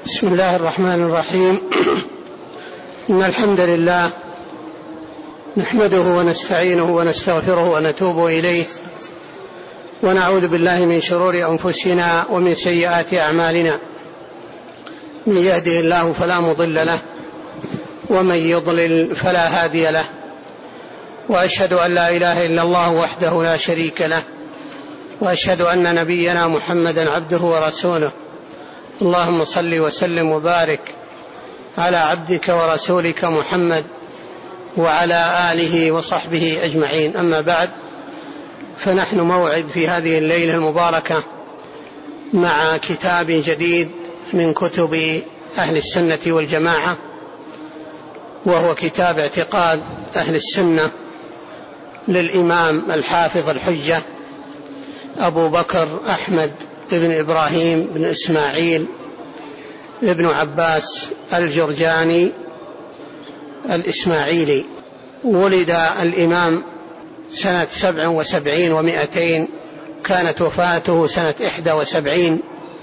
بسم الله الرحمن الرحيم. إن الحمد لله نحمده ونستعينه ونستغفره ونتوب إليه، ونعوذ بالله من شرور أنفسنا ومن سيئات أعمالنا. من يهده الله فلا مضل له، ومن يضلل فلا هادي له، وأشهد أن لا إله إلا الله وحده لا شريك له، وأشهد أن نبينا محمدا عبده ورسوله. اللهم صل وسلم وبارك على عبدك ورسولك محمد وعلى آله وصحبه أجمعين. أما بعد، فنحن موعد في هذه الليلة المباركة مع كتاب جديد من كتب أهل السنة والجماعة، وهو كتاب اعتقاد أهل السنة للإمام الحافظ الحجة أبو بكر أحمد بن إبراهيم بن إسماعيل ابن عباس الجرجاني الإسماعيلي. ولد الإمام سنة 77 و200، كانت وفاته سنة 71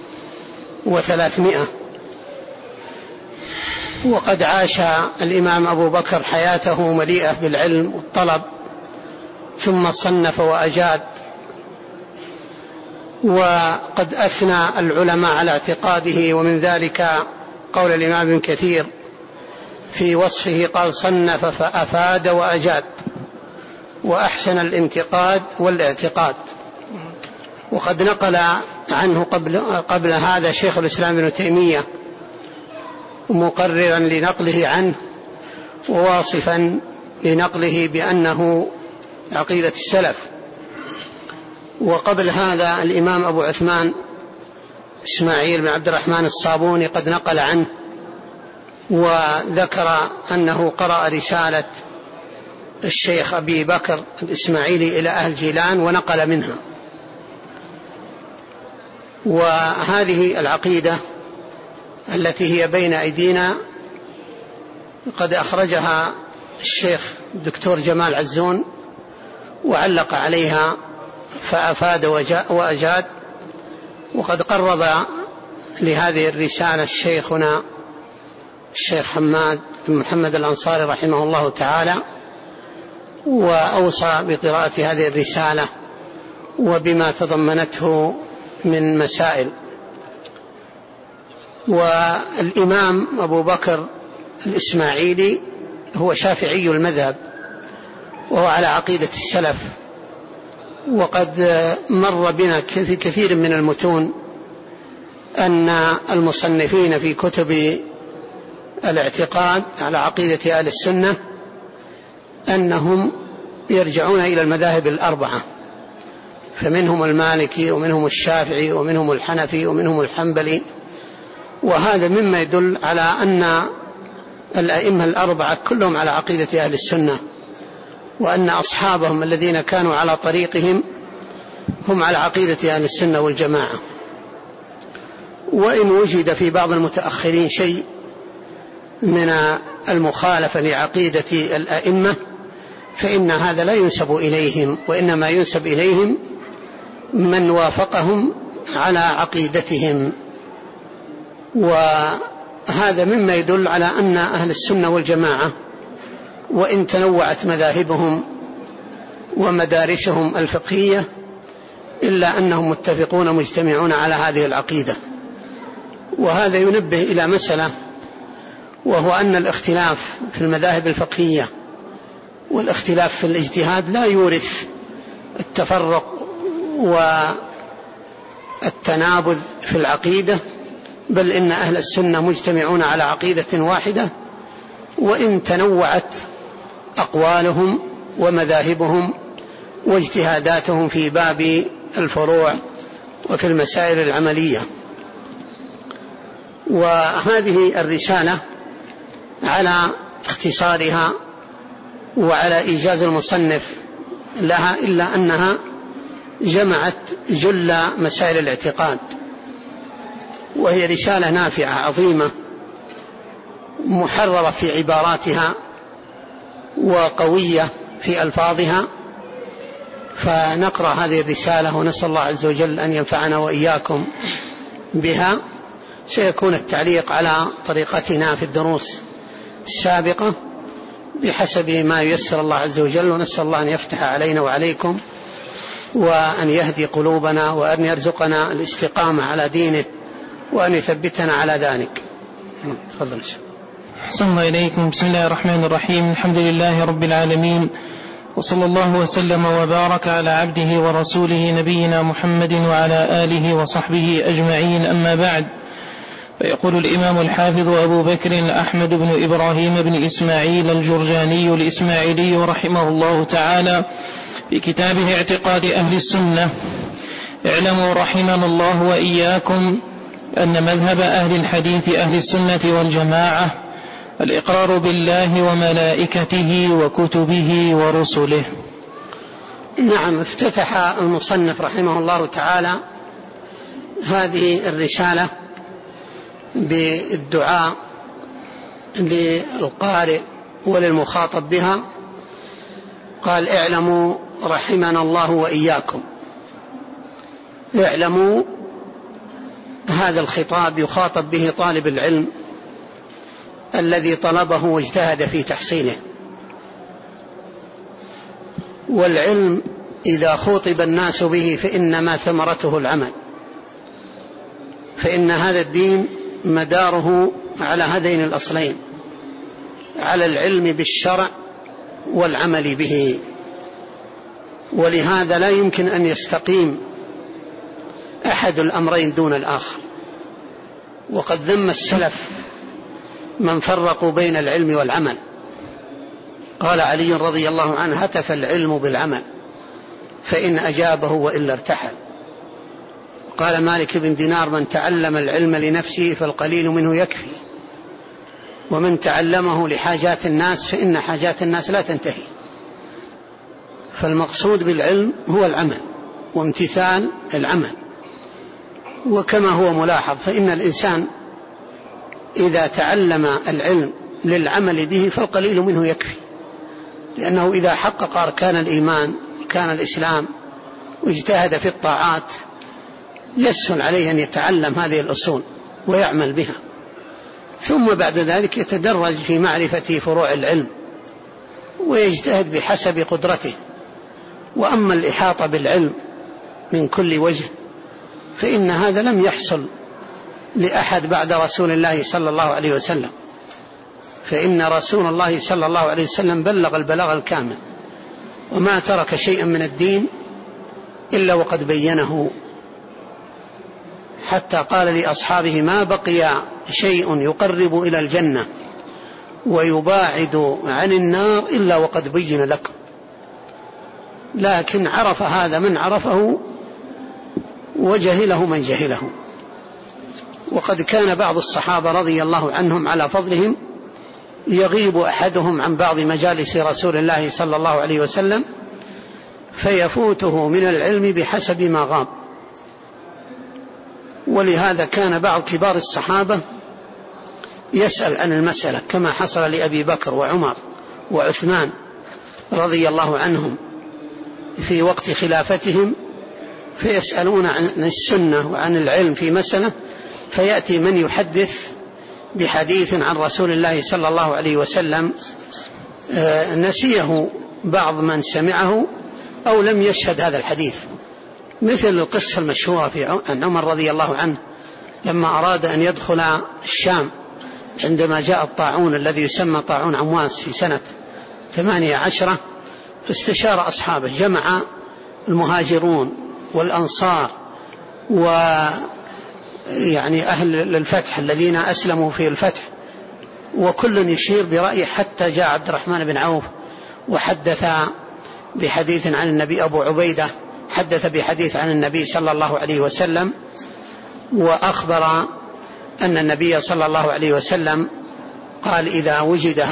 و300. وقد عاش الإمام أبو بكر حياته مليئة بالعلم والطلب، ثم صنف وأجاد، وقد أثنى العلماء على اعتقاده، ومن ذلك قول الإمام ابن كثير في وصفه قال: صنف فأفاد وأجاد وأحسن الانتقاد والاعتقاد. وقد نقل عنه قبل هذا شيخ الإسلام ابن تيمية مقررا لنقله عنه، وواصفا لنقله بأنه عقيدة السلف. وقبل هذا الإمام أبو عثمان إسماعيل بن عبد الرحمن الصابوني قد نقل عنه، وذكر أنه قرأ رسالة الشيخ أبي بكر الإسماعيلي إلى أهل جيلان ونقل منها. وهذه العقيدة التي هي بين أيدينا قد أخرجها الشيخ الدكتور جمال عزون وعلق عليها فأفاد وأجاد. وقد قرب لهذه الرسالة شيخنا الشيخ حماد بن محمد الأنصاري رحمه الله تعالى، وأوصى بقراءة هذه الرسالة وبما تضمنته من مسائل. والإمام أبو بكر الإسماعيلي هو شافعي المذهب، وهو على عقيدة السلف. وقد مر بنا في كثير من المتون أن المصنفين في كتب الاعتقاد على عقيدة أهل السنة أنهم يرجعون إلى المذاهب الأربعة، فمنهم المالكي ومنهم الشافعي ومنهم الحنفي ومنهم الحنبلي. وهذا مما يدل على أن الأئمة الأربعة كلهم على عقيدة أهل السنة، وأن أصحابهم الذين كانوا على طريقهم هم على عقيدة أهل السنة والجماعة. وإن وجد في بعض المتأخرين شيء من المخالفة لعقيدة الأئمة فإن هذا لا ينسب إليهم، وإنما ينسب إليهم من وافقهم على عقيدتهم. وهذا مما يدل على أن أهل السنة والجماعة وإن تنوعت مذاهبهم ومدارسهم الفقهية إلا أنهم متفقون مجتمعون على هذه العقيدة. وهذا ينبه إلى مسألة، وهو أن الاختلاف في المذاهب الفقهية والاختلاف في الاجتهاد لا يورث التفرق والتنابذ في العقيدة، بل إن أهل السنة مجتمعون على عقيدة واحدة، وإن تنوعت أقوالهم ومذاهبهم واجتهاداتهم في باب الفروع وفي المسائل العملية. وهذه الرسالة على اختصارها وعلى إيجاز المصنف لها، إلا أنها جمعت جل مسائل الاعتقاد، وهي رسالة نافعة عظيمة محررة في عباراتها وقوية في ألفاظها. فنقرأ هذه الرسالة ونسأل الله عز وجل أن ينفعنا وإياكم بها. سيكون التعليق على طريقتنا في الدروس السابقة بحسب ما ييسر الله عز وجل، ونسأل الله أن يفتح علينا وعليكم وأن يهدي قلوبنا وأن يرزقنا الاستقامة على دينه وأن يثبتنا على ذلك. تفضل. أحسن الله إليكم. بسم الله الرحمن الرحيم. الحمد لله رب العالمين، وصلى الله وسلم وبارك على عبده ورسوله نبينا محمد وعلى آله وصحبه أجمعين، أما بعد. فيقول الإمام الحافظ أبو بكر أحمد بن إبراهيم بن إسماعيل الجرجاني الإسماعيلي رحمه الله تعالى في كتابه اعتقاد أهل السنة: اعلموا رحمنا الله وإياكم أن مذهب أهل الحديث أهل السنة والجماعة الإقرار بالله وملائكته وكتبه ورسله. نعم، افتتح المصنف رحمه الله تعالى هذه الرسالة بالدعاء للقارئ وللمخاطب بها. قال: اعلموا رحمنا الله وإياكم. اعلموا، هذا الخطاب يخاطب به طالب العلم الذي طلبه واجتهد في تحصيله، والعلم إذا خوطب الناس به فإنما ثمرته العمل، فإن هذا الدين مداره على هذين الأصلين، على العلم بالشرع والعمل به، ولهذا لا يمكن أن يستقيم أحد الأمرين دون الآخر. وقد ذم السلف من فرقوا بين العلم والعمل. قال علي رضي الله عنه: هتف العلم بالعمل فإن أجابه وإلا ارتحل. قال مالك بن دينار: من تعلم العلم لنفسه فالقليل منه يكفي، ومن تعلمه لحاجات الناس فإن حاجات الناس لا تنتهي. فالمقصود بالعلم هو العمل وامتثال العمل. وكما هو ملاحظ فإن الإنسان إذا تعلم العلم للعمل به فالقليل منه يكفي، لأنه إذا حقق أركان الإيمان كان الإسلام واجتهد في الطاعات يسهل عليه أن يتعلم هذه الأصول ويعمل بها، ثم بعد ذلك يتدرج في معرفة فروع العلم ويجتهد بحسب قدرته. وأما الإحاطة بالعلم من كل وجه فإن هذا لم يحصل لأحد بعد رسول الله صلى الله عليه وسلم، فإن رسول الله صلى الله عليه وسلم بلغ البلاغ الكامل وما ترك شيئا من الدين إلا وقد بينه، حتى قال لأصحابه: ما بقي شيء يقرب إلى الجنة ويباعد عن النار إلا وقد بين لكم. لكن عرف هذا من عرفه وجهله من جهله. وقد كان بعض الصحابة رضي الله عنهم على فضلهم يغيب أحدهم عن بعض مجالس رسول الله صلى الله عليه وسلم فيفوته من العلم بحسب ما غاب. ولهذا كان بعض كبار الصحابة يسأل عن المسألة، كما حصل لأبي بكر وعمر وعثمان رضي الله عنهم في وقت خلافتهم، فيسألون عن السنة وعن العلم في مسألة، فيأتي من يحدث بحديث عن رسول الله صلى الله عليه وسلم نسيه بعض من سمعه أو لم يشهد هذا الحديث، مثل القصة المشهورة عن عمر رضي الله عنه لما أراد أن يدخل الشام عندما جاء الطاعون الذي يسمى طاعون عمواس في سنة 18، فاستشار أصحابه، جمع المهاجرون والأنصار ويعني أهل الفتح الذين أسلموا في الفتح، وكل يشير برأيه، حتى جاء عبد الرحمن بن عوف وحدث بحديث عن النبي، أبو عبيدة حدث بحديث عن النبي صلى الله عليه وسلم، وأخبر أن النبي صلى الله عليه وسلم قال: إذا وجد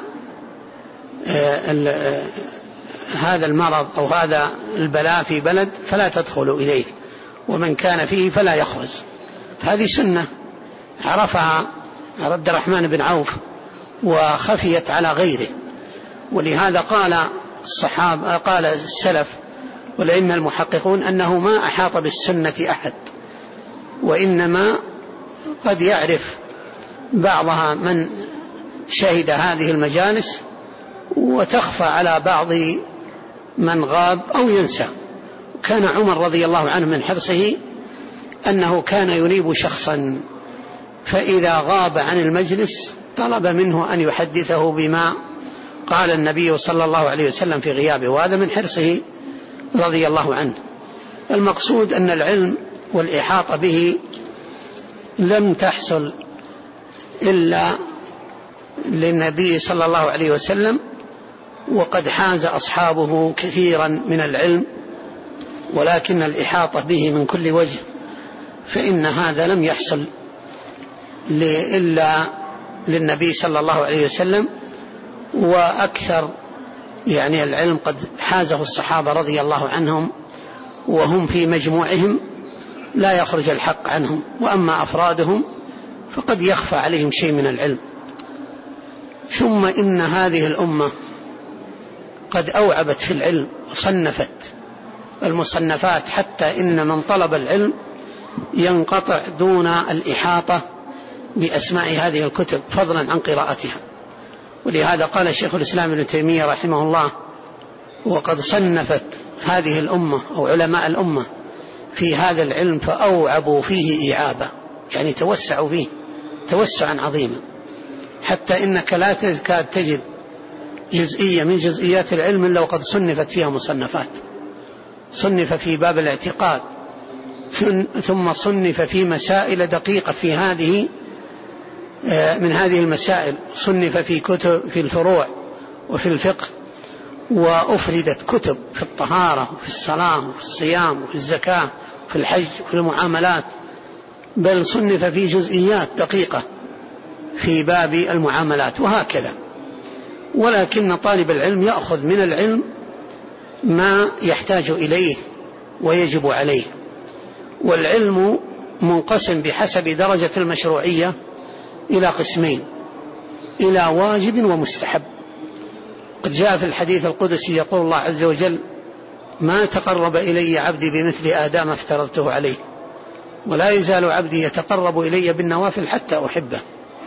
هذا المرض أو هذا البلاء في بلد فلا تدخلوا إليه، ومن كان فيه فلا يخرج. هذه سنة عرفها عبد الرحمن بن عوف وخفيت على غيره. ولهذا قال الصحابة، قال السلف والأئمة المحققون أنه ما أحاط بالسنة أحد، وإنما قد يعرف بعضها من شهد هذه المجالس، وتخفى على بعض من غاب أو ينسى. كان عمر رضي الله عنه من حرصه أنه كان ينيب شخصا، فإذا غاب عن المجلس طلب منه أن يحدثه بما قال النبي صلى الله عليه وسلم في غيابه، وهذا من حرصه رضي الله عنه. المقصود أن العلم والإحاطة به لم تحصل إلا للنبي صلى الله عليه وسلم، وقد حاز أصحابه كثيرا من العلم، ولكن الإحاطة به من كل وجه فإن هذا لم يحصل إلا للنبي صلى الله عليه وسلم. وأكثر يعني العلم قد حازه الصحابة رضي الله عنهم، وهم في مجموعهم لا يخرج الحق عنهم، وأما أفرادهم فقد يخفى عليهم شيء من العلم. ثم إن هذه الأمة قد أوعبت في العلم وصنفت المصنفات، حتى إن من طلب العلم ينقطع دون الإحاطة بأسماء هذه الكتب فضلا عن قراءتها. ولهذا قال شيخ الإسلام ابن تيمية رحمه الله: وقد صنفت هذه الأمة أو علماء الأمة في هذا العلم فأوعبوا فيه إعابة، يعني توسعوا فيه توسعا عظيما، حتى إنك لا تكاد تجد جزئية من جزئيات العلم إلا وقد صنفت فيها مصنفات. صنف في باب الاعتقاد، ثم صنف في مسائل دقيقة في هذه من هذه المسائل، صنف في كتب في الفروع وفي الفقه، وأفردت كتب في الطهارة وفي الصلاة وفي الصيام وفي الزكاة وفي الحج وفي المعاملات، بل صنف في جزئيات دقيقة في باب المعاملات، وهكذا. ولكن طالب العلم يأخذ من العلم ما يحتاج إليه ويجب عليه. والعلم منقسم بحسب درجة المشروعية إلى قسمين: إلى واجب ومستحب. قد جاء في الحديث القدسي يقول الله عز وجل: ما تقرب إلي عبدي بمثل آدم افترضته عليه، ولا يزال عبدي يتقرب إلي بالنوافل حتى أحبه.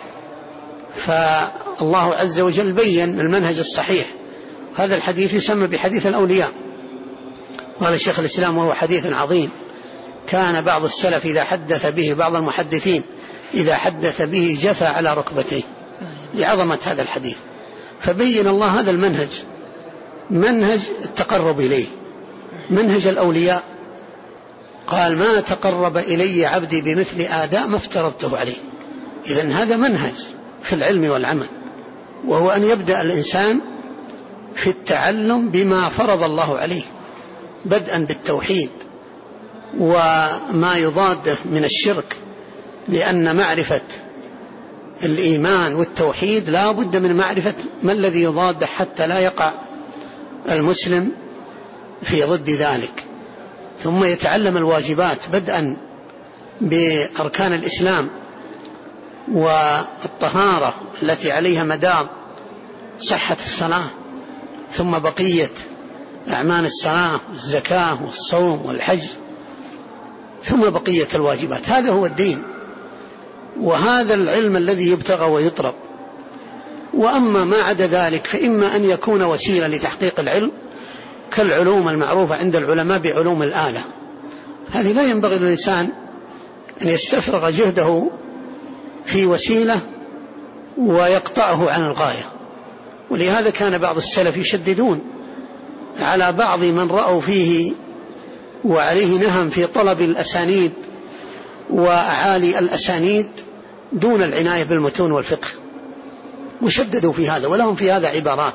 فالله عز وجل بين المنهج الصحيح. هذا الحديث يسمى بحديث الأولياء، وهذا الشيخ الإسلام وهو حديث عظيم. كان بعض السلف إذا حدث به، بعض المحدثين إذا حدث به جثى على ركبتيه لعظمة هذا الحديث. فبين الله هذا المنهج، منهج التقرب إليه، منهج الأولياء. قال: ما تقرب إلي عبدي بمثل آدم افترضته عليه. إذن هذا منهج في العلم والعمل، وهو أن يبدأ الإنسان في التعلم بما فرض الله عليه، بدءا بالتوحيد وما يضاده من الشرك، لأن معرفة الإيمان والتوحيد لا بد من معرفة ما الذي يضاده حتى لا يقع المسلم في ضد ذلك. ثم يتعلم الواجبات بدءا بأركان الإسلام والطهارة التي عليها مدار صحة الصلاة، ثم بقية أعمال الصلاة والزكاة والصوم والحج، ثم بقية الواجبات. هذا هو الدين، وهذا العلم الذي يبتغى ويطلب. وأما ما عدا ذلك فإما أن يكون وسيلة لتحقيق العلم، كالعلوم المعروفة عند العلماء بعلوم الآلة. هذه لا ينبغي للإنسان أن يستفرغ جهده في وسيلة ويقطعه عن الغاية. ولهذا كان بعض السلف يشددون على بعض من رأوا فيه وعليه نهم في طلب الأسانيد وأعالي الأسانيد دون العناية بالمتون والفقه، وشددوا في هذا، ولهم في هذا عبارات.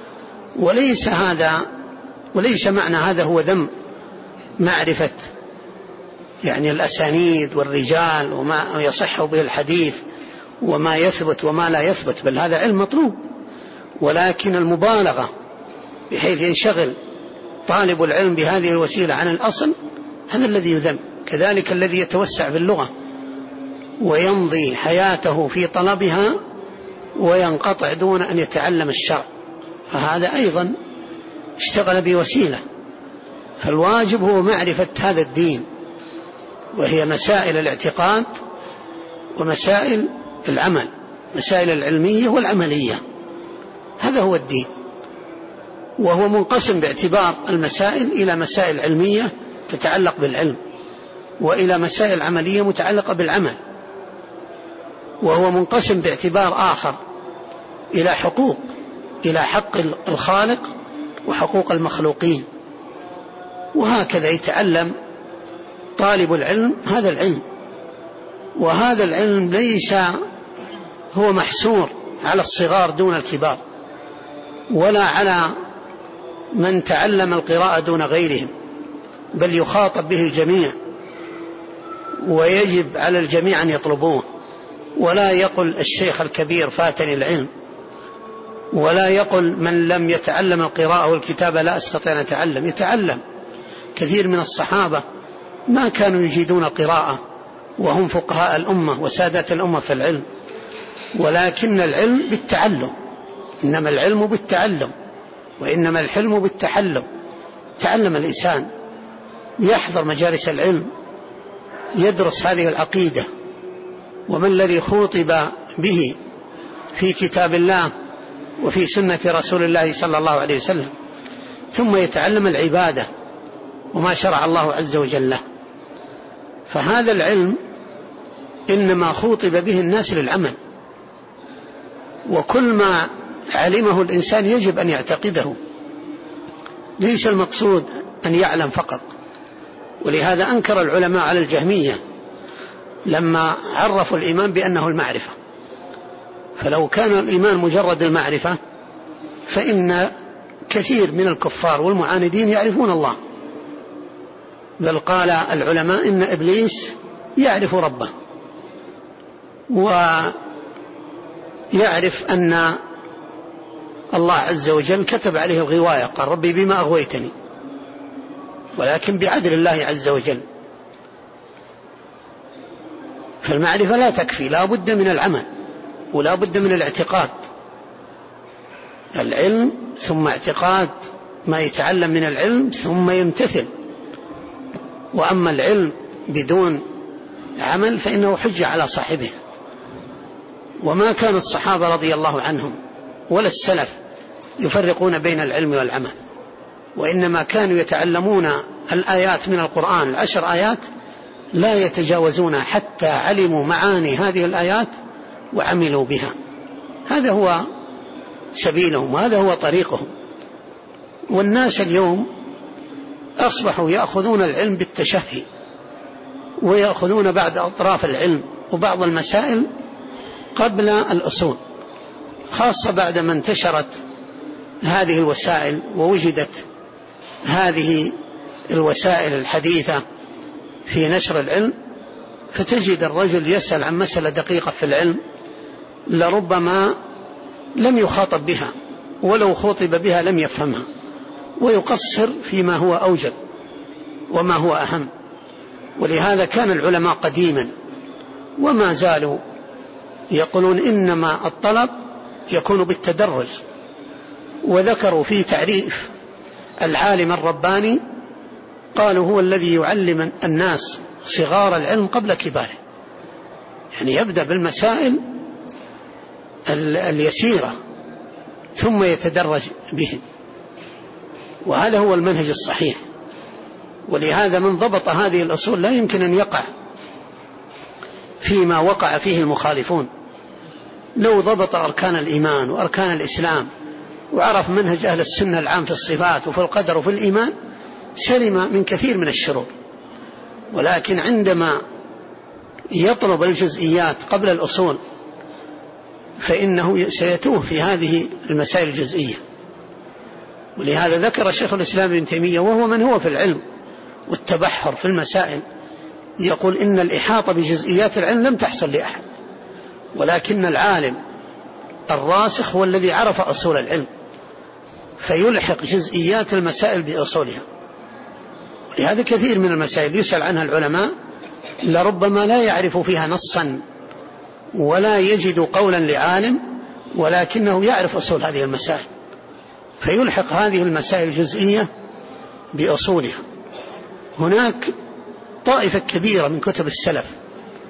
وليس معنى هذا هو ذم معرفة يعني الأسانيد والرجال وما يصح به الحديث وما يثبت وما لا يثبت، بل هذا علم مطلوب. ولكن المبالغة بحيث ينشغل طالب العلم بهذه الوسيلة عن الأصل، هذا الذي يذم. كذلك الذي يتوسع في اللغة ويمضي حياته في طلبها وينقطع دون أن يتعلم الشرع، فهذا أيضا اشتغل بوسيلة. فالواجب هو معرفة هذا الدين، وهي مسائل الاعتقاد ومسائل العمل، مسائل العلمية والعملية. هذا هو الدين، وهو منقسم باعتبار المسائل إلى مسائل علمية تتعلق بالعلم، وإلى مسائل عملية متعلقة بالعمل، وهو منقسم باعتبار آخر إلى حقوق، إلى حق الخالق وحقوق المخلوقين. وهكذا يتعلم طالب العلم هذا العلم، وهذا العلم ليس هو محصور على الصغار دون الكبار، ولا على من تعلم القراءة دون غيرهم، بل يخاطب به الجميع، ويجب على الجميع أن يطلبوه. ولا يقل الشيخ الكبير فاتني العلم، ولا يقل من لم يتعلم القراءة والكتابة لا أستطيع أن أتعلم. يتعلم. كثير من الصحابة ما كانوا يجيدون القراءة وهم فقهاء الأمة وسادات الأمة في العلم، ولكن العلم بالتعلم، إنما العلم بالتعلم، وإنما الحلم بالتحلم. تعلم الإنسان، يحضر مجالس العلم، يدرس هذه العقيدة وما الذي خوطب به في كتاب الله وفي سنة رسول الله صلى الله عليه وسلم، ثم يتعلم العبادة وما شرع الله عز وجل له. فهذا العلم إنما خوطب به الناس للعمل، وكل ما علمه الإنسان يجب أن يعتقده، ليس المقصود أن يعلم فقط. ولهذا أنكر العلماء على الجهمية لما عرفوا الإيمان بأنه المعرفة. فلو كان الإيمان مجرد المعرفة فإن كثير من الكفار والمعاندين يعرفون الله، بل قال العلماء إن إبليس يعرف ربه، ويعرف أن الله عز وجل كتب عليه الغواية، قال ربي بما أغويتني، ولكن بعدل الله عز وجل. فالمعرفة لا تكفي، لا بد من العمل ولا بد من الاعتقاد. العلم ثم اعتقاد ما يتعلم من العلم ثم يمتثل. وأما العلم بدون عمل فإنه حجة على صاحبه. وما كان الصحابة رضي الله عنهم ولا السلف يفرقون بين العلم والعمل، وإنما كانوا يتعلمون الآيات من القرآن 10 آيات لا يتجاوزون حتى علموا معاني هذه الآيات وعملوا بها. هذا هو سبيلهم وهذا هو طريقهم. والناس اليوم أصبحوا يأخذون العلم بالتشهي، ويأخذون بعض أطراف العلم وبعض المسائل قبل الأصول، خاصة بعد ما انتشرت هذه الوسائل ووجدت هذه الوسائل الحديثة في نشر العلم. فتجد الرجل يسأل عن مسألة دقيقة في العلم لربما لم يخاطب بها، ولو خاطب بها لم يفهمها، ويقصر فيما هو أوجب وما هو أهم. ولهذا كان العلماء قديما وما زالوا يقولون إنما الطلب يكون بالتدرج. وذكروا في تعريف العالم الرباني قالوا هو الذي يعلم الناس صغار العلم قبل كباره، يعني يبدأ بالمسائل اليسيرة ثم يتدرج بهم، وهذا هو المنهج الصحيح. ولهذا من ضبط هذه الأصول لا يمكن أن يقع فيما وقع فيه المخالفون. لو ضبط أركان الإيمان وأركان الإسلام وعرف منهج أهل السنة العام في الصفات وفي القدر وفي الإيمان سلم من كثير من الشرور. ولكن عندما يطلب الجزئيات قبل الأصول فإنه سيتوه في هذه المسائل الجزئية. ولهذا ذكر شيخ الإسلام ابن تيمية وهو من هو في العلم والتبحر في المسائل يقول إن الإحاطة بجزئيات العلم لم تحصل لأحد، ولكن العالم الراسخ هو الذي عرف أصول العلم فيلحق جزئيات المسائل بأصولها. لهذا كثير من المسائل يسأل عنها العلماء لربما لا يعرف فيها نصا ولا يجد قولا لعالم، ولكنه يعرف أصول هذه المسائل فيلحق هذه المسائل الجزئية بأصولها. هناك طائفة كبيرة من كتب السلف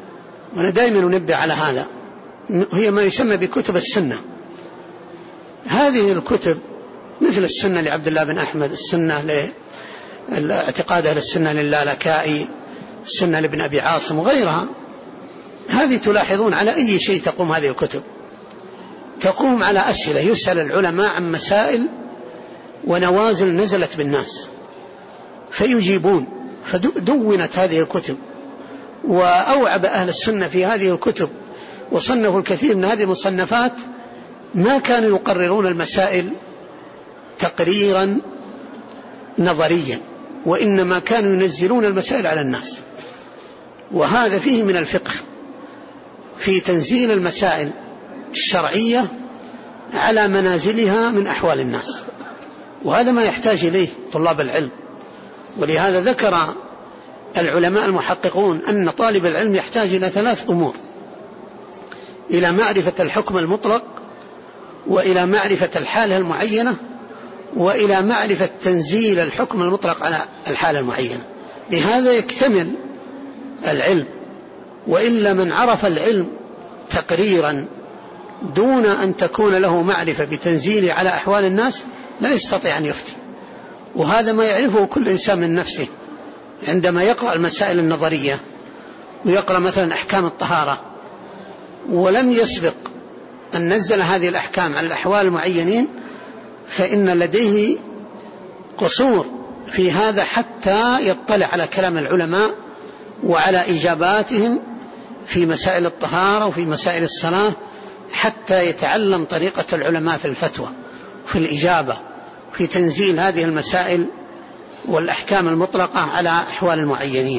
وأنا دائما أنبه على هذا، هي ما يسمى بكتب السنة. هذه الكتب مثل السنة لعبد الله بن أحمد، السنة لاعتقاد أهل السنة للالكائي، السنة لابن أبي عاصم وغيرها، هذه تلاحظون على أي شيء تقوم هذه الكتب، تقوم على أسئلة، يسأل العلماء عن مسائل ونوازل نزلت بالناس فيجيبون. فدونت هذه الكتب وأوعب أهل السنة في هذه الكتب وصنفوا الكثير من هذه المصنفات، ما كانوا يقررون المسائل تقريرا نظريا، وإنما كانوا ينزلون المسائل على الناس. وهذا فيه من الفقه في تنزيل المسائل الشرعية على منازلها من أحوال الناس، وهذا ما يحتاج إليه طلاب العلم. ولهذا ذكر العلماء المحققون أن طالب العلم يحتاج إلى 3 أمور: إلى معرفة الحكم المطلق، وإلى معرفة الحالة المعينة، وإلى معرفة تنزيل الحكم المطلق على الحالة المعينة. بهذا يكتمل العلم. وإلا من عرف العلم تقريرا دون أن تكون له معرفة بتنزيله على أحوال الناس لا يستطيع أن يفتي. وهذا ما يعرفه كل إنسان من نفسه عندما يقرأ المسائل النظرية، ويقرأ مثلا أحكام الطهارة ولم يسبق أن نزل هذه الأحكام على الأحوال المعينين، فإن لديه قصور في هذا حتى يطلع على كلام العلماء وعلى إجاباتهم في مسائل الطهارة وفي مسائل الصلاة، حتى يتعلم طريقة العلماء في الفتوى في الإجابة في تنزيل هذه المسائل والأحكام المطلقة على أحوال المعينين.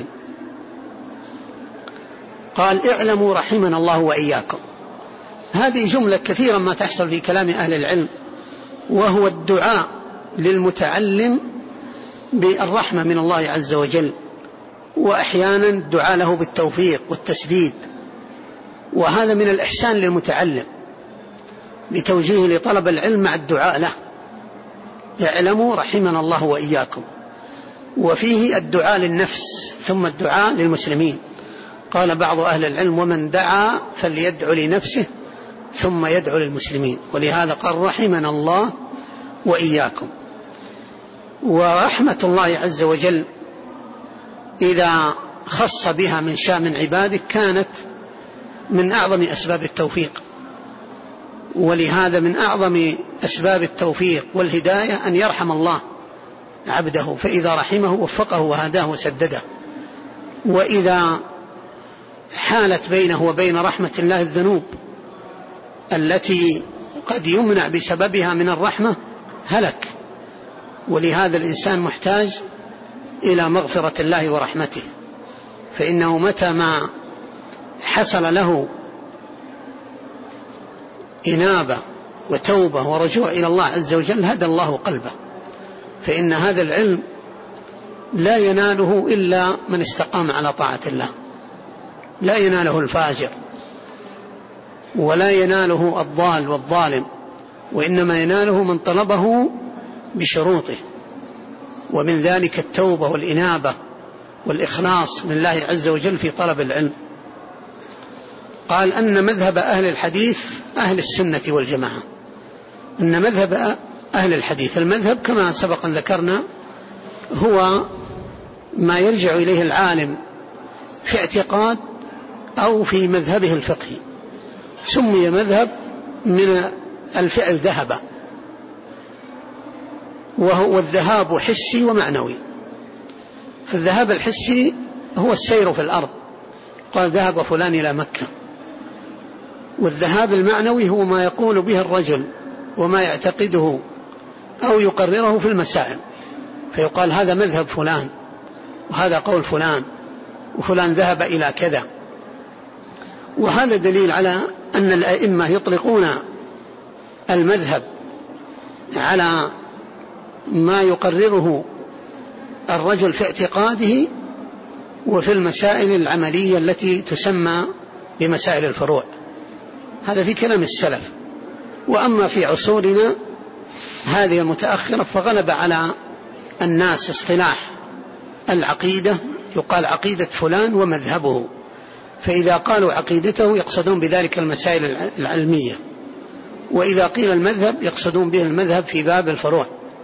قال: اعلموا رحمنا الله وإياكم. هذه جملة كثيرا ما تحصل في كلام أهل العلم، وهو الدعاء للمتعلم بالرحمة من الله عز وجل، وأحيانا الدعاء له بالتوفيق والتسديد. وهذا من الإحسان للمتعلم بتوجيه لطلب العلم مع الدعاء له. اعلموا رحمنا الله وإياكم. وفيه الدعاء للنفس ثم الدعاء للمسلمين. قال بعض أهل العلم: ومن دعا فليدعو لنفسه ثم يدعو للمسلمين. ولهذا قال: رحمنا الله وإياكم. ورحمة الله عز وجل إذا خص بها من شاء من عباده كانت من أعظم أسباب التوفيق. ولهذا من أعظم أسباب التوفيق والهداية أن يرحم الله عبده، فإذا رحمه وفقه وهداه وسدده. وإذا حالت بينه وبين رحمة الله الذنوب التي قد يمنع بسببها من الرحمة هلك. ولهذا الإنسان محتاج إلى مغفرة الله ورحمته، فإنه متى ما حصل له إنابة وتوبة ورجوع إلى الله عز وجل هدى الله قلبه. فإن هذا العلم لا يناله إلا من استقام على طاعة الله، لا يناله الفاجر ولا يناله الضال والظالم، وإنما يناله من طلبه بشروطه، ومن ذلك التوبة والإنابة والإخلاص لله عز وجل في طلب العلم. قال أن مذهب أهل الحديث أهل السنة والجماعة، أن مذهب أهل الحديث، المذهب كما سبق أن ذكرنا هو ما يرجع إليه العالم في اعتقاد أو في مذهبه الفقهي. سمي مذهب من الفعل ذهب، وهو الذهاب حسي ومعنوي. فالذهاب الحسي هو السير في الأرض، قال ذهب فلان إلى مكة. والذهاب المعنوي هو ما يقول به الرجل وما يعتقده أو يقرره في المسائل، فيقال هذا مذهب فلان وهذا قول فلان وفلان ذهب إلى كذا. وهذا دليل على أن الأئمة يطلقون المذهب على ما يقرره الرجل في اعتقاده وفي المسائل العملية التي تسمى بمسائل الفروع. هذا في كلام السلف. وأما في عصورنا هذه المتأخرة فغلب على الناس اصطلاح العقيدة، يقال عقيدة فلان ومذهبه، فإذا قالوا عقيدته يقصدون بذلك المسائل العلمية، وإذا قيل المذهب يقصدون به المذهب في باب الفروع.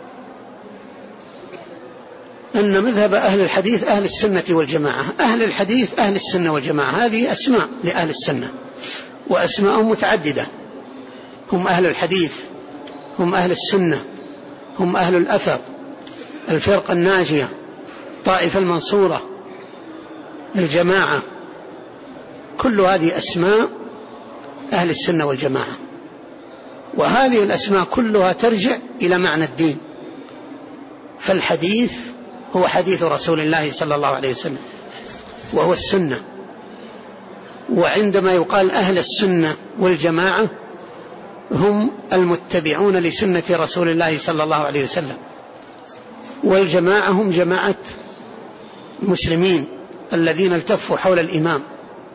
أن مذهب أهل الحديث أهل السنة والجماعة، أهل الحديث أهل السنة والجماعة، هذه أسماء لأهل السنة وأسماءهم متعددة، هم أهل الحديث، هم أهل السنة، هم أهل الأثر، الفرقة الناجية، طائفة المنصورة، الجماعة، كل هذه أسماء أهل السنة والجماعة. وهذه الأسماء كلها ترجع إلى معنى الدين. فالحديث هو حديث رسول الله صلى الله عليه وسلم وهو السنة. وعندما يقال أهل السنة والجماعة هم المتبعون لسنة رسول الله صلى الله عليه وسلم، والجماعة هم جماعة المسلمين الذين التفوا حول الإمام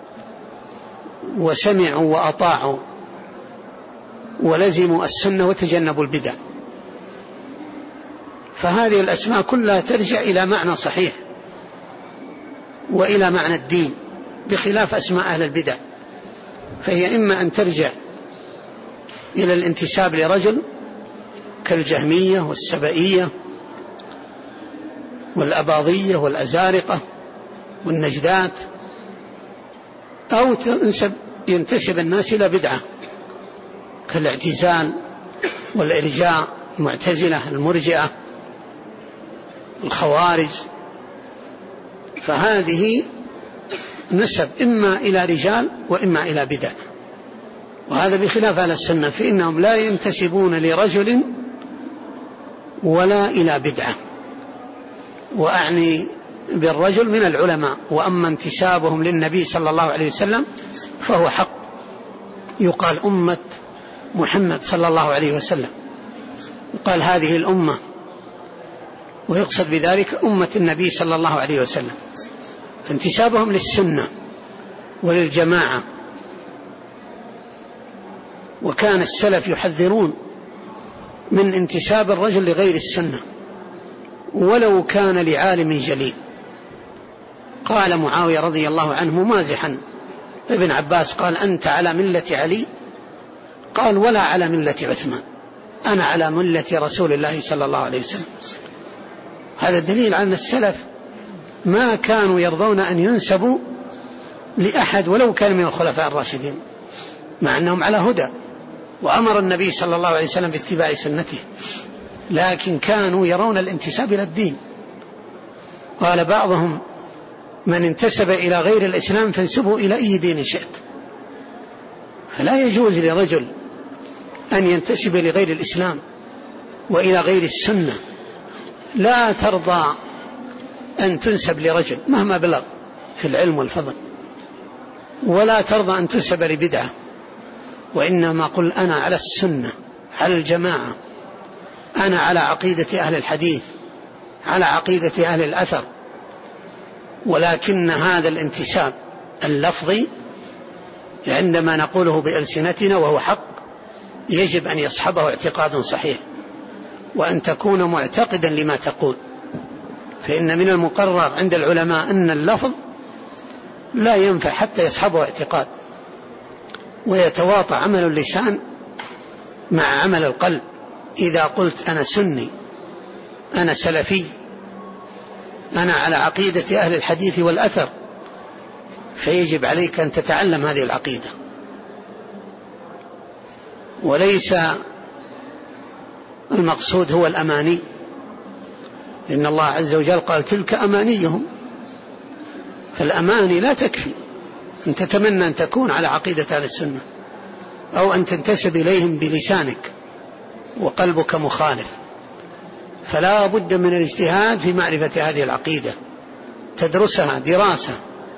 وسمعوا وأطاعوا ولزموا السنة وتجنبوا البدع. فهذه الأسماء كلها ترجع إلى معنى صحيح وإلى معنى الدين، بخلاف أسماء أهل البدع، فهي إما أن ترجع إلى الانتساب لرجل كالجهمية والسبئية والأباضية والأزارقة والنجدات، أو ينتسب الناس إلى بدعة كالاعتزال والإرجاء، المعتزلة، المرجئة، الخوارج. فهذه نسب إما إلى رجال وإما إلى بدع، وهذا بخلاف أهل السنة، فإنهم لا ينتسبون لرجل ولا إلى بدعة، وأعني بالرجل من العلماء. وأما انتسابهم للنبي صلى الله عليه وسلم فهو حق، يقال أمة محمد صلى الله عليه وسلم، يقال هذه الأمة، ويقصد بذلك أمة النبي صلى الله عليه وسلم. انتسابهم للسنة وللجماعة. وكان السلف يحذرون من انتساب الرجل لغير السنة ولو كان لعالم جليل. قال معاوية رضي الله عنه مازحا ابن عباس، قال أنت على ملة علي؟ قال ولا على ملة عثمان، أنا على ملة رسول الله صلى الله عليه وسلم. هذا دليل على أن السلف ما كانوا يرضون أن ينسبوا لأحد ولو كان من الخلفاء الراشدين، مع أنهم على هدى، وأمر النبي صلى الله عليه وسلم باتباع سنته، لكن كانوا يرون الانتساب إلى الدين. قال بعضهم من انتسب إلى غير الإسلام فانسبوا إلى أي دين شئت. فلا يجوز لرجل أن ينتسب لغير الإسلام وإلى غير السنة. لا ترضى أن تنسب لرجل مهما بلغ في العلم والفضل، ولا ترضى أن تنسب لبدعة، وإنما قل أنا على السنة، على الجماعة، أنا على عقيدة أهل الحديث، على عقيدة أهل الأثر. ولكن هذا الانتساب اللفظي عندما نقوله بألسنتنا وهو حق يجب أن يصحبه اعتقاد صحيح، وأن تكون معتقدا لما تقول. فإن من المقرر عند العلماء أن اللفظ لا ينفع حتى يصحبه اعتقاد، ويتواطى عمل اللسان مع عمل القلب. إذا قلت أنا سني، أنا سلفي، أنا على عقيدة أهل الحديث والأثر، فيجب عليك أن تتعلم هذه العقيدة. وليس المقصود هو الأماني، لأن الله عز وجل قال تلك أمانيهم. فالأماني لا تكفي أن تتمنى أن تكون على عقيدة أهل السنة أو أن تنتسب إليهم بلسانك وقلبك مخالف. فلا بد من الاجتهاد في معرفة هذه العقيدة، تدرسها دراسة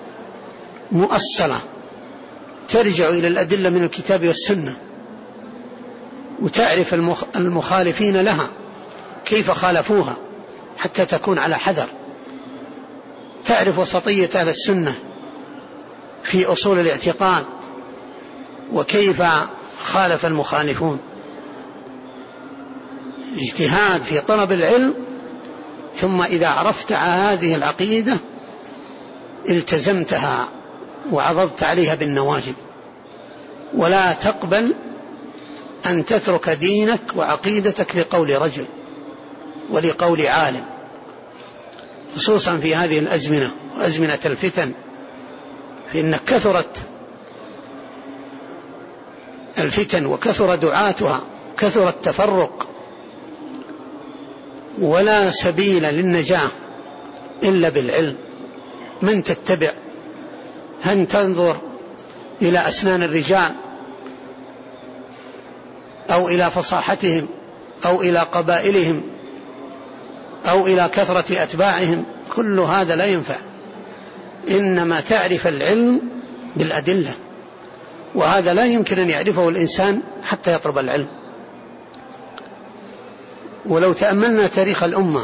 مؤصلة ترجع إلى الأدلة من الكتاب والسنة، وتعرف المخالفين لها كيف خالفوها حتى تكون على حذر. تعرف وسطية أهل السنة في أصول الاعتقاد وكيف خالف المخالفون. اجتهاد في طلب العلم، ثم إذا عرفت هذه العقيدة التزمتها وعضضت عليها بالنواجذ، ولا تقبل أن تترك دينك وعقيدتك لقول رجل ولقول عالم، خصوصا في هذه الأزمنة وأزمنة الفتن، فإن كثرت الفتن وكثر دعاتها، كثر التفرق، ولا سبيل للنجاة إلا بالعلم. من تتبع؟ هل تنظر إلى أسنان الرجال أو إلى فصاحتهم أو إلى قبائلهم أو إلى كثرة أتباعهم؟ كل هذا لا ينفع، إنما تعرف العلم بالأدلة، وهذا لا يمكن أن يعرفه الإنسان حتى يطلب العلم. ولو تأملنا تاريخ الأمة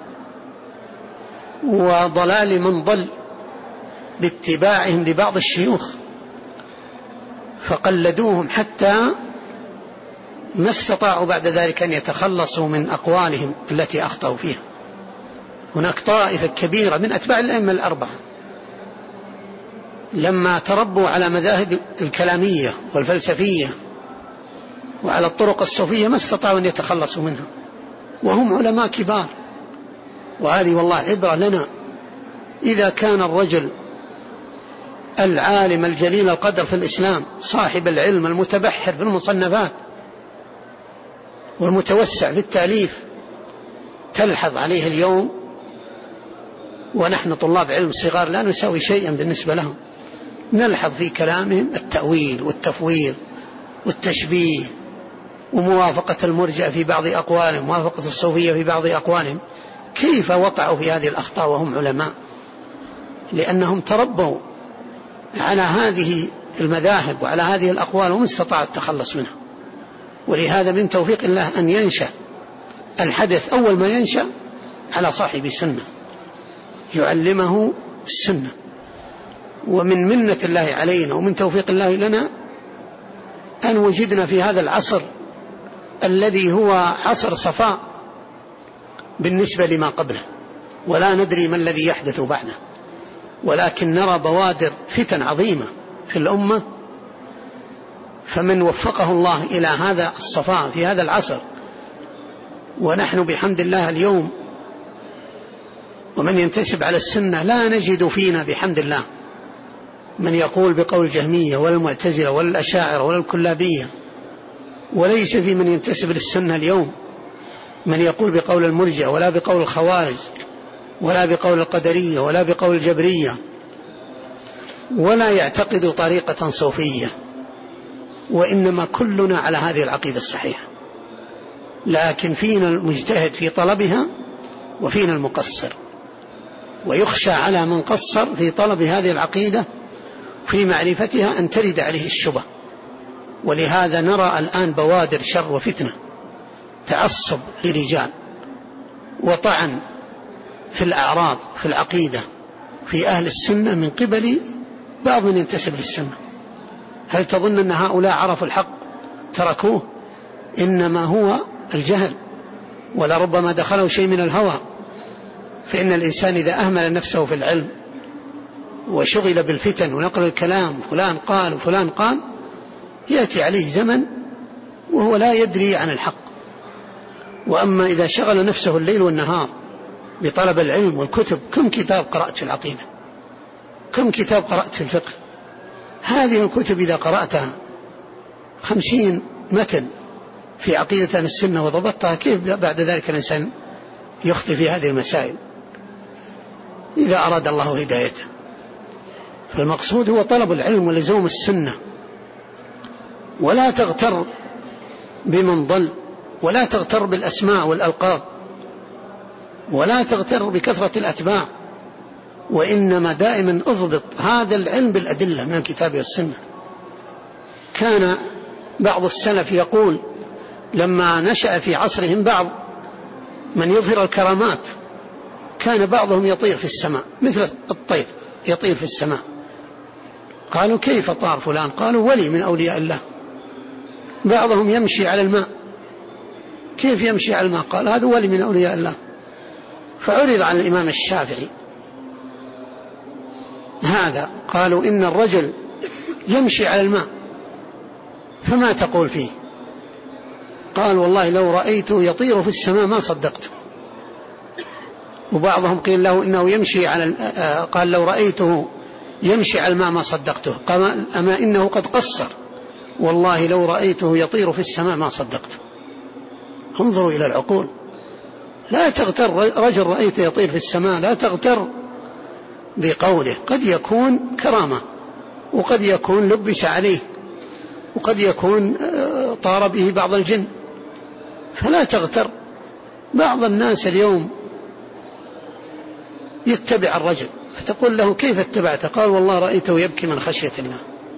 وضلال من ضل باتباعهم لبعض الشيوخ فقلدوهم حتى ما استطاعوا بعد ذلك أن يتخلصوا من أقوالهم التي أخطأوا فيها. هناك طائفة كبيرة من أتباع الأئمة الأربعة لما تربوا على مذاهب الكلامية والفلسفية وعلى الطرق الصوفية ما استطاعوا أن يتخلصوا منها، وهم علماء كبار. وهذه والله عبرة لنا. إذا كان الرجل العالم الجليل القدر في الإسلام صاحب العلم المتبحر في المصنفات والمتوسع في التأليف تلحظ عليه اليوم، ونحن طلاب علم صغار لا نساوي شيئا بالنسبة لهم، نلحظ في كلامهم التأويل والتفويض والتشبيه وموافقة المرجع في بعض أقوالهم، موافقة الصوفية في بعض أقوالهم. كيف وقعوا في هذه الأخطاء وهم علماء؟ لأنهم تربوا على هذه المذاهب وعلى هذه الأقوال وما استطاعوا التخلص منها. ولهذا من توفيق الله أن ينشأ الحدث أول ما ينشأ على صاحب السنة يعلمه السنة. ومن منة الله علينا ومن توفيق الله لنا أن وجدنا في هذا العصر الذي هو عصر صفاء بالنسبة لما قبله، ولا ندري ما الذي يحدث بعده، ولكن نرى بوادر فتن عظيمة في الأمة. فمن وفقه الله إلى هذا الصفاء في هذا العصر، ونحن بحمد الله اليوم ومن ينتسب على السنة لا نجد فينا بحمد الله من يقول بقول الجهمية ولا المعتزلة ولا الأشاعرة ولا الكلابية، وليس في من ينتسب للسنة اليوم من يقول بقول المرجع ولا بقول الخوارج ولا بقول القدرية ولا بقول الجبرية، ولا يعتقد طريقة صوفية، وإنما كلنا على هذه العقيدة الصحيحة، لكن فينا المجتهد في طلبها وفينا المقصر، ويخشى على من قصر في طلب هذه العقيدة في معرفتها أن ترد عليه الشبه. ولهذا نرى الآن بوادر شر وفتنة، تعصب لرجال وطعن في الأعراض في العقيدة في أهل السنة من قبل بعض من ينتسب للسنة. هل تظن أن هؤلاء عرفوا الحق تركوه؟ إنما هو الجهل، ولربما دخله شيء من الهوى. فإن الإنسان إذا أهمل نفسه في العلم وشغل بالفتن ونقل الكلام فلان قال وفلان قال، يأتي عليه زمن وهو لا يدري عن الحق. وأما إذا شغل نفسه الليل والنهار بطلب العلم والكتب، كم كتاب قرأت في العقيدة، كم كتاب قرأت في الفقه. هذه الكتب إذا قرأتها 50 متن في عقيدة السنة وضبطتها، كيف بعد ذلك الإنسان يخطئ في هذه المسائل إذا أراد الله هدايته؟ فالمقصود هو طلب العلم ولزوم السنة، ولا تغتر بمن ضل، ولا تغتر بالأسماء والألقاب، ولا تغتر بكثرة الأتباع، وإنما دائما أضبط هذا العلم بالأدلة من الكتاب والسنة. كان بعض السلف يقول لما نشأ في عصرهم بعض من يظهر الكرامات، كان بعضهم يطير في السماء مثل الطير يطير في السماء. قالوا كيف طار فلان؟ قالوا ولي من أولياء الله. بعضهم يمشي على الماء، كيف يمشي على الماء؟ قال هذا ولي من أولياء الله. فعرض على الإمام الشافعي هذا؟ قالوا إن الرجل يمشي على الماء، فما تقول فيه؟ قال والله لو رأيته يطير في السماء ما صدقته. وبعضهم قيل له إنه يمشي قال لو رأيته يمشي على الماء ما صدقته. قال أما إنه قد قصر، والله لو رأيته يطير في السماء ما صدقته. انظروا إلى العقول. لا تغتر رجل رأيته يطير في السماء، لا تغتر بقوله، قد يكون كرامة، وقد يكون لبس عليه، وقد يكون طار به بعض الجن، فلا تغتر. بعض الناس اليوم يتبع الرجل، فتقول له كيف اتبعته؟ قال والله رأيته يبكي من خشية الله،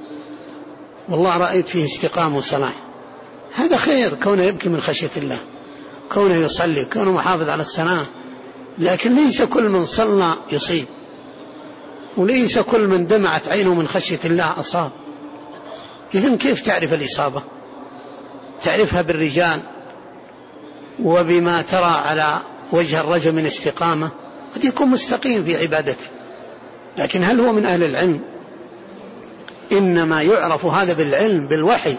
والله رأيت فيه استقامة وصلاح. هذا خير، كونه يبكي من خشية الله، كونه يصلي، كونه محافظ على الصلاة، لكن ليس كل من صلى يصيب، وليس كل من دمعت عينه من خشية الله أصاب. إذن كيف تعرف الإصابة؟ تعرفها بالرجال وبما ترى على وجه الرجل من استقامة. قد يكون مستقيم في عبادته، لكن هل هو من أهل العلم؟ إنما يعرف هذا بالعلم، بالوحي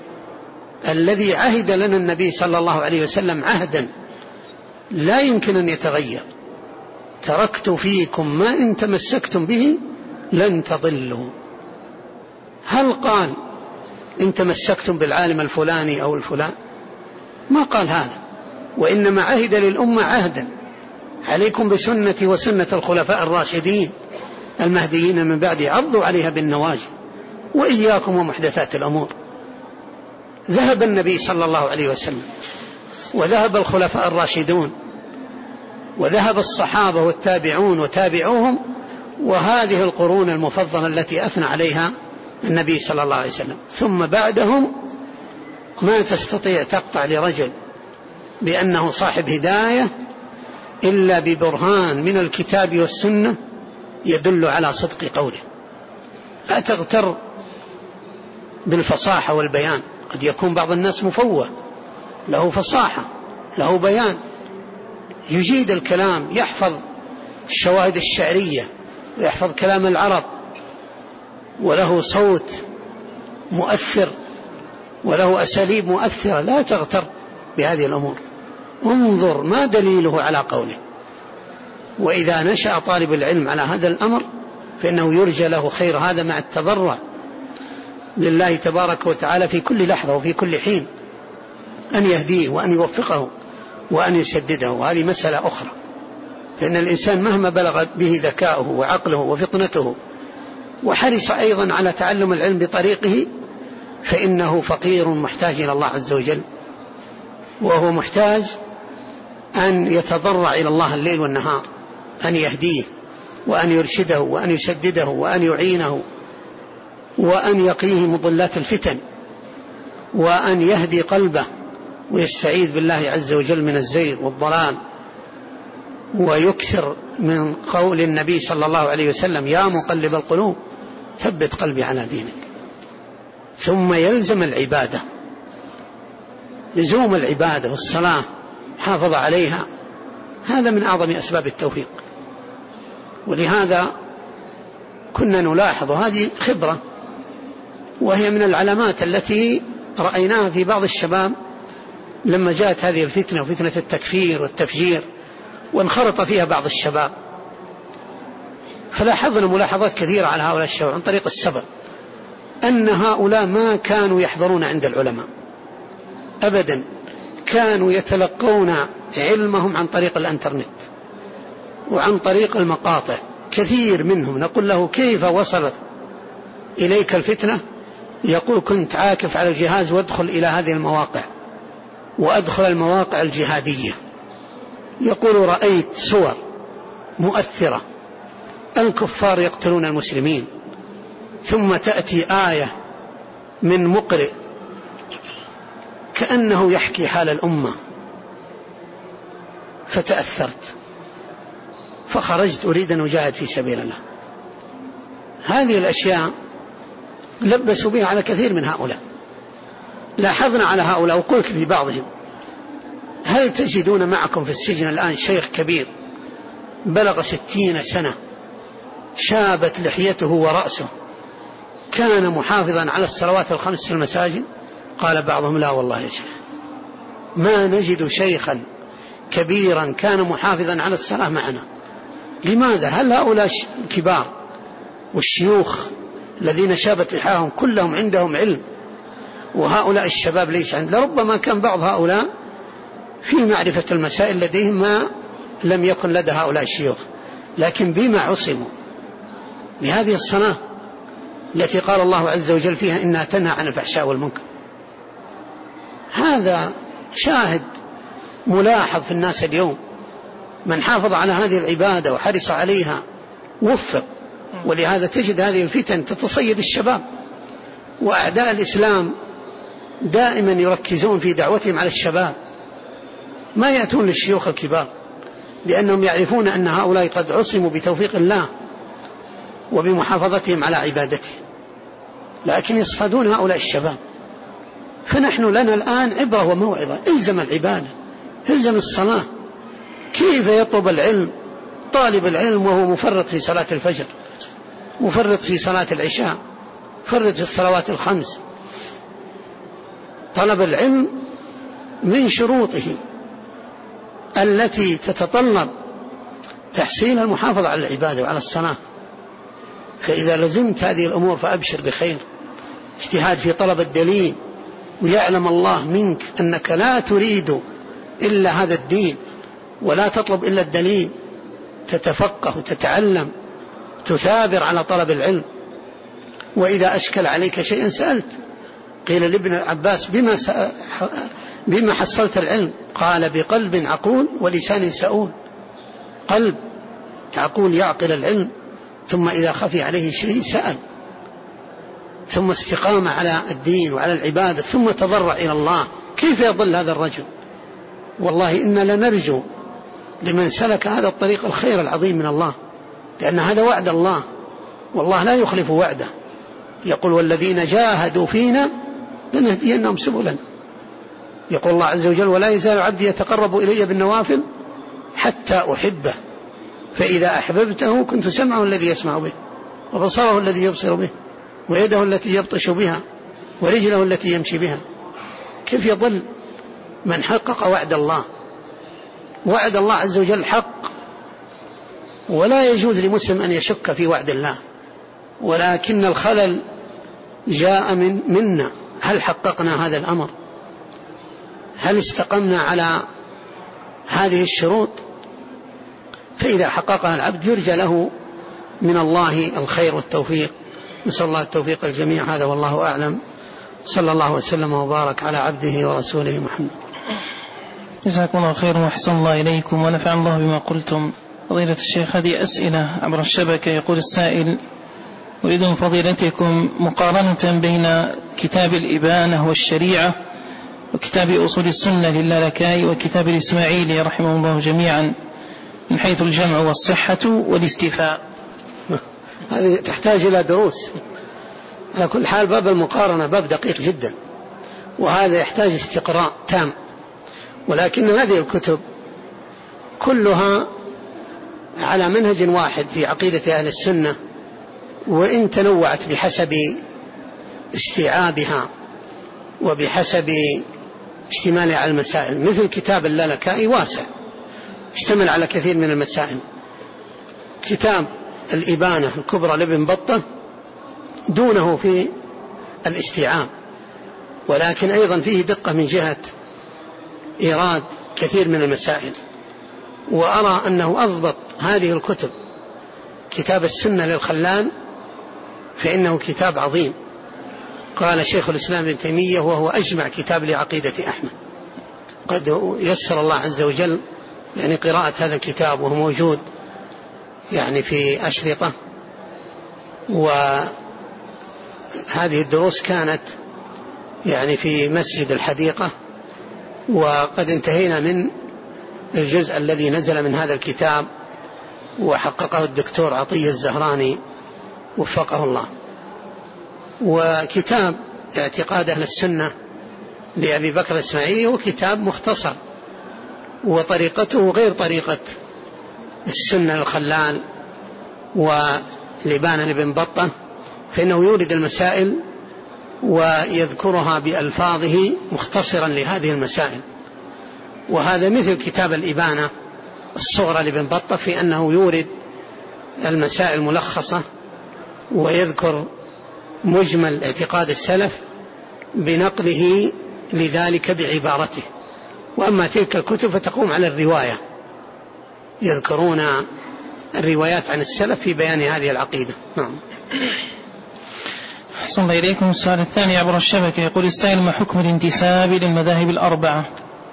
الذي عهد لنا النبي صلى الله عليه وسلم عهدا لا يمكن أن يتغير. تركت فيكم ما إن تمسكتم به لن تضلوا. هل قال إن تمسكتم بالعالم الفلاني أو الفلان؟ ما قال هذا، وإنما عهد للأمة عهدا: عليكم بسنتي وسنة الخلفاء الراشدين المهديين من بعدي، عضوا عليها بالنواجذ، وإياكم ومحدثات الأمور. ذهب النبي صلى الله عليه وسلم، وذهب الخلفاء الراشدون، وذهب الصحابة والتابعون وتابعوهم، وهذه القرون المفضلة التي أثنى عليها النبي صلى الله عليه وسلم. ثم بعدهم ما تستطيع تقطع لرجل بأنه صاحب هداية إلا ببرهان من الكتاب والسنة يدل على صدق قوله. لا تغتر بالفصاحة والبيان. قد يكون بعض الناس مفوه، له فصاحة، له بيان، يجيد الكلام، يحفظ الشواهد الشعرية، ويحفظ كلام العرب، وله صوت مؤثر، وله أساليب مؤثرة. لا تغتر بهذه الأمور، انظر ما دليله على قوله. وإذا نشأ طالب العلم على هذا الأمر فإنه يرجى له خير هذا، مع التضرع لله تبارك وتعالى في كل لحظة وفي كل حين أن يهديه وأن يوفقه وأن يسدده. وهذه مسألة أخرى، لأن الإنسان مهما بلغ به ذكاؤه وعقله وفطنته وحرص أيضا على تعلم العلم بطريقه، فإنه فقير محتاج إلى الله عز وجل، وهو محتاج أن يتضرع إلى الله الليل والنهار، أن يهديه وأن يرشده وأن يسدده وأن يعينه وأن يقيه مضلات الفتن، وأن يهدي قلبه ويستعيذ بالله عز وجل من الزيغ والضلال، ويكثر من قول النبي صلى الله عليه وسلم: يا مقلب القلوب ثبت قلبي على دينك. ثم يلزم العبادة، لزوم العبادة والصلاة، حافظ عليها، هذا من أعظم أسباب التوفيق. ولهذا كنا نلاحظ هذه خبرة، وهي من العلامات التي رأيناها في بعض الشباب لما جاءت هذه الفتنة وفتنة التكفير والتفجير وانخرط فيها بعض الشباب. فلاحظنا ملاحظات كثيرة على هؤلاء الشباب عن طريق السبب، أن هؤلاء ما كانوا يحضرون عند العلماء أبدا، كانوا يتلقون علمهم عن طريق الانترنت وعن طريق المقاطع. كثير منهم نقول له: كيف وصلت إليك الفتنة؟ يقول: كنت عاكف على الجهاز وادخل إلى هذه المواقع، وأدخل المواقع الجهادية. يقول: رأيت صور مؤثرة، الكفار يقتلون المسلمين، ثم تأتي آية من مقرئ كأنه يحكي حال الأمة، فتأثرت فخرجت أريد أن أجاهد في سبيل الله. هذه الأشياء لبسوا بها على كثير من هؤلاء. لاحظنا على هؤلاء وقلت لبعضهم: هل تجدون معكم في السجن الآن شيخ كبير بلغ 60 سنة شابت لحيته ورأسه كان محافظا على الصلوات الخمس في المساجد؟ قال بعضهم لا والله يا شيخ ما نجد شيخا كبيرا كان محافظا على الصلاة معنا. لماذا؟ هل هؤلاء الكبار والشيوخ الذين شابت لحاهم كلهم عندهم علم، وهؤلاء الشباب ليس عند؟ لربما كان بعض هؤلاء في معرفة المسائل لديهم ما لم يكن لدى هؤلاء الشيوخ، لكن بما عصموا بهذه الصلاة التي قال الله عز وجل فيها إنها تنهى عن الفحشاء والمنكر. هذا شاهد ملاحظ في الناس اليوم، من حافظ على هذه العبادة وحرص عليها وفق. ولهذا تجد هذه الفتن تتصيد الشباب، وأعداء الإسلام دائما يركزون في دعوتهم على الشباب، ما يأتون للشيوخ الكبار، لأنهم يعرفون أن هؤلاء قد عصموا بتوفيق الله وبمحافظتهم على عبادته، لكن يصطادون هؤلاء الشباب. فنحن لنا الآن عبرة وموعظة، إلزم العبادة، إلزم الصلاة. كيف يطلب العلم طالب العلم وهو مفرط في صلاة الفجر، مفرط في صلاة العشاء، مفرط في الصلوات الخمس؟ طلب العلم من شروطه التي تتطلب تحصيل المحافظة على العبادة وعلى الصلاة. فإذا لزمت هذه الأمور فأبشر بخير. اجتهاد في طلب الدليل، ويعلم الله منك أنك لا تريد إلا هذا الدين ولا تطلب إلا الدليل، تتفقه وتتعلم، تثابر على طلب العلم. وإذا أشكل عليك شيئا سألت. قيل لابن عباس بما حصلت العلم؟ قال بقلب عقول ولسان سؤول. قلب عقول يعقل العلم، ثم إذا خفي عليه شيء سأل، ثم استقام على الدين وعلى العبادة، ثم تضرع إلى الله. كيف يضل هذا الرجل؟ والله إنا لنرجو لمن سلك هذا الطريق الخير العظيم من الله، لأن هذا وعد الله، والله لا يخلف وعده. يقول والذين جاهدوا فينا لنهدينهم سبلنا. يقول الله عز وجل ولا يزال عبدي يتقرب إلي بالنوافل حتى أحبه، فإذا أحببته كنت سمعه الذي يسمع به، وبصره الذي يبصر به، ويده التي يبطش بها، ورجله التي يمشي بها. كيف يضل من حقق وعد الله؟ وعد الله عز وجل حق، ولا يجوز لمسلم أن يشك في وعد الله، ولكن الخلل جاء منا. هل حققنا هذا الأمر؟ هل استقمنا على هذه الشروط؟ فإذا حققها العبد يرجى له من الله الخير والتوفيق. نسأل الله التوفيق الجميع. هذا والله أعلم. صلى الله وسلم وبارك على عبده ورسوله محمد. جزاكم الله خير وأحسن الله إليكم ونفع الله بما قلتم. فضيلة الشيخ، هذه أسئلة عبر الشبكة. يقول السائل: أريد من فضيلتكم مقارنة بين كتاب الإبانة والشريعة وكتاب أصول السنة للالكائي وكتاب الإسماعيلي رحمه الله جميعا، من حيث الجمع والصحة والاستيفاء. هذه تحتاج إلى دروس. على كل حال باب المقارنة باب دقيق جدا، وهذا يحتاج استقراء تام. ولكن هذه الكتب كلها على منهج واحد في عقيدة أهل السنة، وإن تنوعت بحسب استيعابها وبحسب اشتمالها على المسائل. مثل كتاب اللالكائي واسع، اشتمل على كثير من المسائل. كتاب الإبانة الكبرى لابن بطة دونه في الاستيعاب، ولكن أيضا فيه دقة من جهة إيراد كثير من المسائل. وأرى أنه أضبط هذه الكتب كتاب السنة للخلال، فإنه كتاب عظيم. قال شيخ الإسلام ابن تيمية وهو أجمع كتاب لعقيدة أحمد. قد يسر الله عز وجل يعني قراءة هذا الكتاب، وهو موجود يعني في أشرطة. وهذه الدروس كانت يعني في مسجد الحديقة، وقد انتهينا من الجزء الذي نزل من هذا الكتاب وحققه الدكتور عطية الزهراني وفقه الله. وكتاب اعتقاد أهل السنة لأبي بكر الإسماعيلي هو كتاب مختصر، وطريقته غير طريقة السنة الخلال الإبانة لابن بطة فإنه يورد المسائل ويذكرها بألفاظه مختصرا لهذه المسائل، وهذا مثل كتاب الإبانة الصغرى لابن بطة في أنه يورد المسائل ملخصة ويذكر مجمل اعتقاد السلف بنقله لذلك بعبارته. وأما تلك الكتب فتقوم على الرواية، يذكرون الروايات عن السلف في بيان هذه العقيدة. نعم. أحسن الله إليكم. السؤال الثاني عبر الشبكة يقول السائل: ما حكم الانتساب للمذاهب الأربعة؟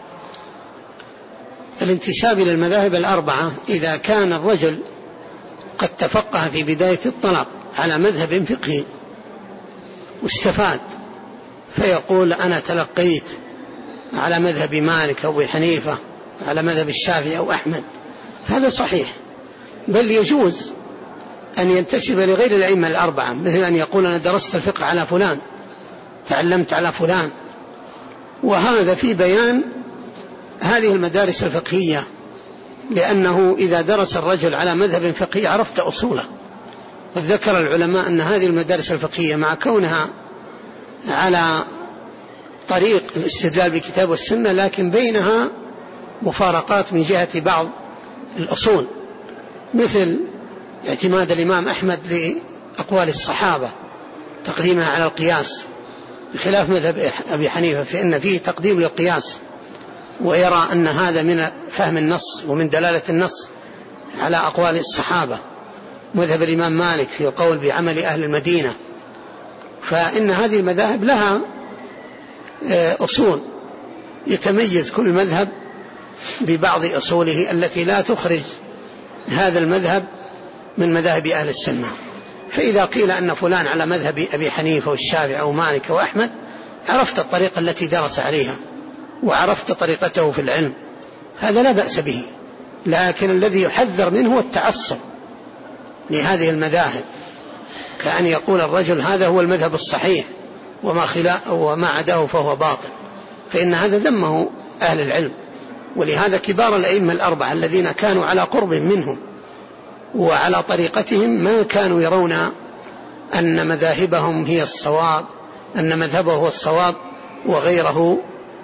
الانتساب إلى المذاهب الأربعة إذا كان الرجل قد تفقه في بداية الطلب على مذهب فقهي واستفاد فيقول أنا تلقيت على مذهب مالك أو حنيفة على مذهب الشافعي أو أحمد، هذا صحيح، بل يجوز أن ينتسب لغير الأئمة الأربعة، مثل أن يقول أنا درست الفقه على فلان، تعلمت على فلان، وهذا في بيان هذه المدارس الفقهية، لأنه إذا درس الرجل على مذهب فقهي عرفت أصوله. وذكر العلماء أن هذه المدارس الفقهية مع كونها على طريق الاستدلال بالكتاب والسنة لكن بينها مفارقات من جهة بعض الأصول، مثل اعتماد الإمام أحمد لأقوال الصحابة تقديمها على القياس، بخلاف مذهب أبي حنيفة فإن فيه تقديم للقياس، ويرى أن هذا من فهم النص ومن دلالة النص على أقوال الصحابة. مذهب الإمام مالك في القول بعمل أهل المدينة. فإن هذه المذاهب لها أصول يتميز كل مذهب ببعض أصوله التي لا تخرج هذا المذهب من مذاهب أهل السنة. فإذا قيل أن فلان على مذهب أبي حنيفة والشافعي أو مالك وأحمد عرفت الطريقة التي درس عليها وعرفت طريقته في العلم، هذا لا بأس به، لكن الذي يحذر منه هو التعصب لهذه المذاهب، كأن يقول الرجل هذا هو المذهب الصحيح وما عداه فهو باطل، فإن هذا ذمه أهل العلم. ولهذا كبار الأئمة الأربعة الذين كانوا على قرب منهم وعلى طريقتهم ما كانوا يرون أن مذاهبهم هي الصواب، أن مذهبه هو الصواب وغيره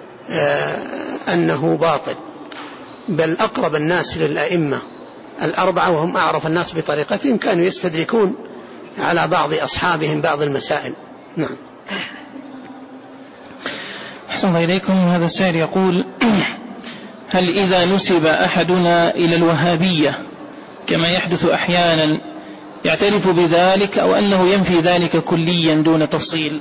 أنه باطل، بل أقرب الناس للأئمة الأربعة وهم أعرف الناس بطريقتهم كانوا يستدركون على بعض أصحابهم بعض المسائل. نعم. أحسن الله إليكم. هذا السائل يقول: هل إذا نسب أحدنا إلى الوهابية كما يحدث أحيانا يعترف بذلك أو أنه ينفي ذلك كليا دون تفصيل؟